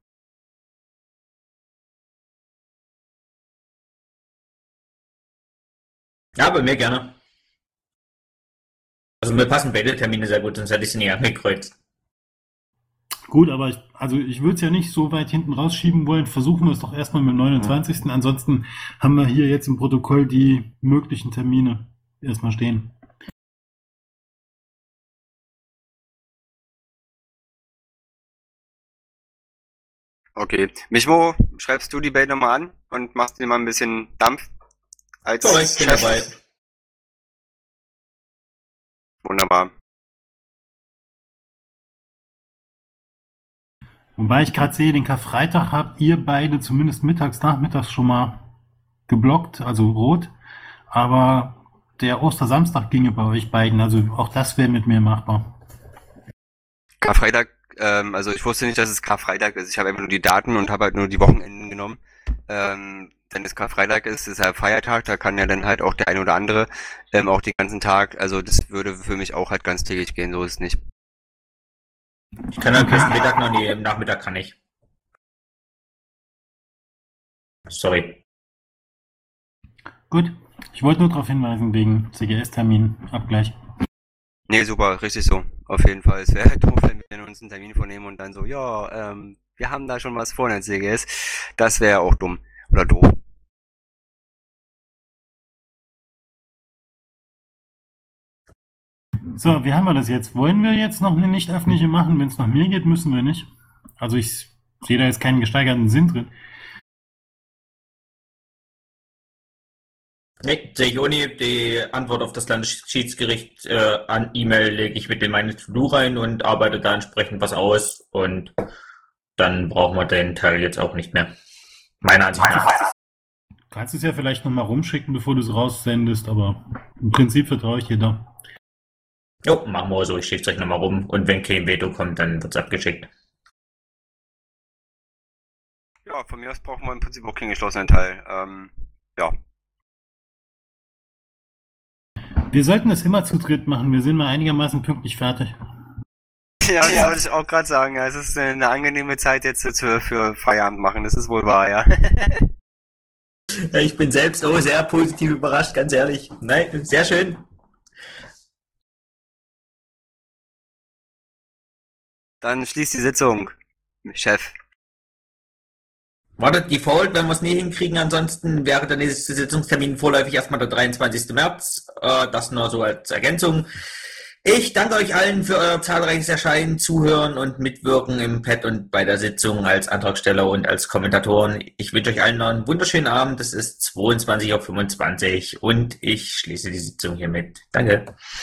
Ja, bei mir gerne. Also mir passen beide Termine sehr gut, sonst hätte ich sie nie angekreuzt. Gut, aber ich, also ich würde es ja nicht so weit hinten rausschieben wollen. Versuchen wir es doch erstmal mit dem neunundzwanzigsten Ansonsten haben wir hier jetzt im Protokoll die möglichen Termine erstmal stehen. Okay. Michmo, schreibst du die Band nochmal an und machst dir mal ein bisschen Dampf als So, ich bin Chef? dabei. Wunderbar. Wobei ich gerade sehe, den Karfreitag habt ihr beide zumindest mittags, nachmittags schon mal geblockt, also rot. Aber der Ostersamstag ginge bei euch beiden, also auch das wäre mit mir machbar. Karfreitag, ähm, also ich wusste nicht, dass es Karfreitag ist. Ich habe einfach nur die Daten und habe halt nur die Wochenenden genommen. Ähm, wenn es Karfreitag ist, ist ja Feiertag, da kann ja dann halt auch der eine oder andere ähm, auch den ganzen Tag, also das würde für mich auch halt ganztägig gehen, so ist es nicht. Ich kann halt bis Mittag noch nie, im Nachmittag kann ich. Sorry. Gut, ich wollte nur darauf hinweisen, wegen C G S-Termin, Abgleich. Nee, super, richtig so. Auf jeden Fall. Es wäre halt doof, wenn wir uns einen Termin vornehmen und dann so, ja, ähm, wir haben da schon was vor in der C G S. Das wäre auch dumm. Oder doof. So, wie haben wir das jetzt? Wollen wir jetzt noch eine nicht öffentliche machen? Wenn es nach mir geht, müssen wir nicht. Also ich sehe da jetzt keinen gesteigerten Sinn drin. Nee, sehe ich ohne die Antwort auf das Landesschiedsgericht äh, an E-Mail lege ich mit in meine To-Do rein und arbeite da entsprechend was aus und dann brauchen wir den Teil jetzt auch nicht mehr. Meiner Ansicht nach. Du kannst es ja vielleicht nochmal rumschicken, bevor du es raussendest, aber im Prinzip vertraue ich dir da. Jo, machen wir so, ich schicke es euch nochmal rum und wenn kein Veto kommt, dann wird es abgeschickt. Ja, von mir aus brauchen wir im Prinzip auch keinen geschlossenen Teil. Ähm, ja. Wir sollten es immer zu dritt machen, wir sind mal einigermaßen pünktlich fertig. Ja, das wollte ich auch gerade sagen. Ja, es ist eine angenehme Zeit jetzt für, für Feierabend machen. Das ist wohl wahr, ja. Ja, ich bin selbst auch sehr positiv überrascht, ganz ehrlich. Nein, sehr schön. Dann schließt die Sitzung, Chef. War das Default, wenn wir es nie hinkriegen? Ansonsten wäre der nächste Sitzungstermin vorläufig erstmal der dreiundzwanzigste März. Äh, das nur so als Ergänzung. Ich danke euch allen für euer zahlreiches Erscheinen, Zuhören und Mitwirken im Pad und bei der Sitzung als Antragsteller und als Kommentatoren. Ich wünsche euch allen noch einen wunderschönen Abend. Es ist zweiundzwanzig Uhr fünfundzwanzig und ich schließe die Sitzung hiermit. Danke.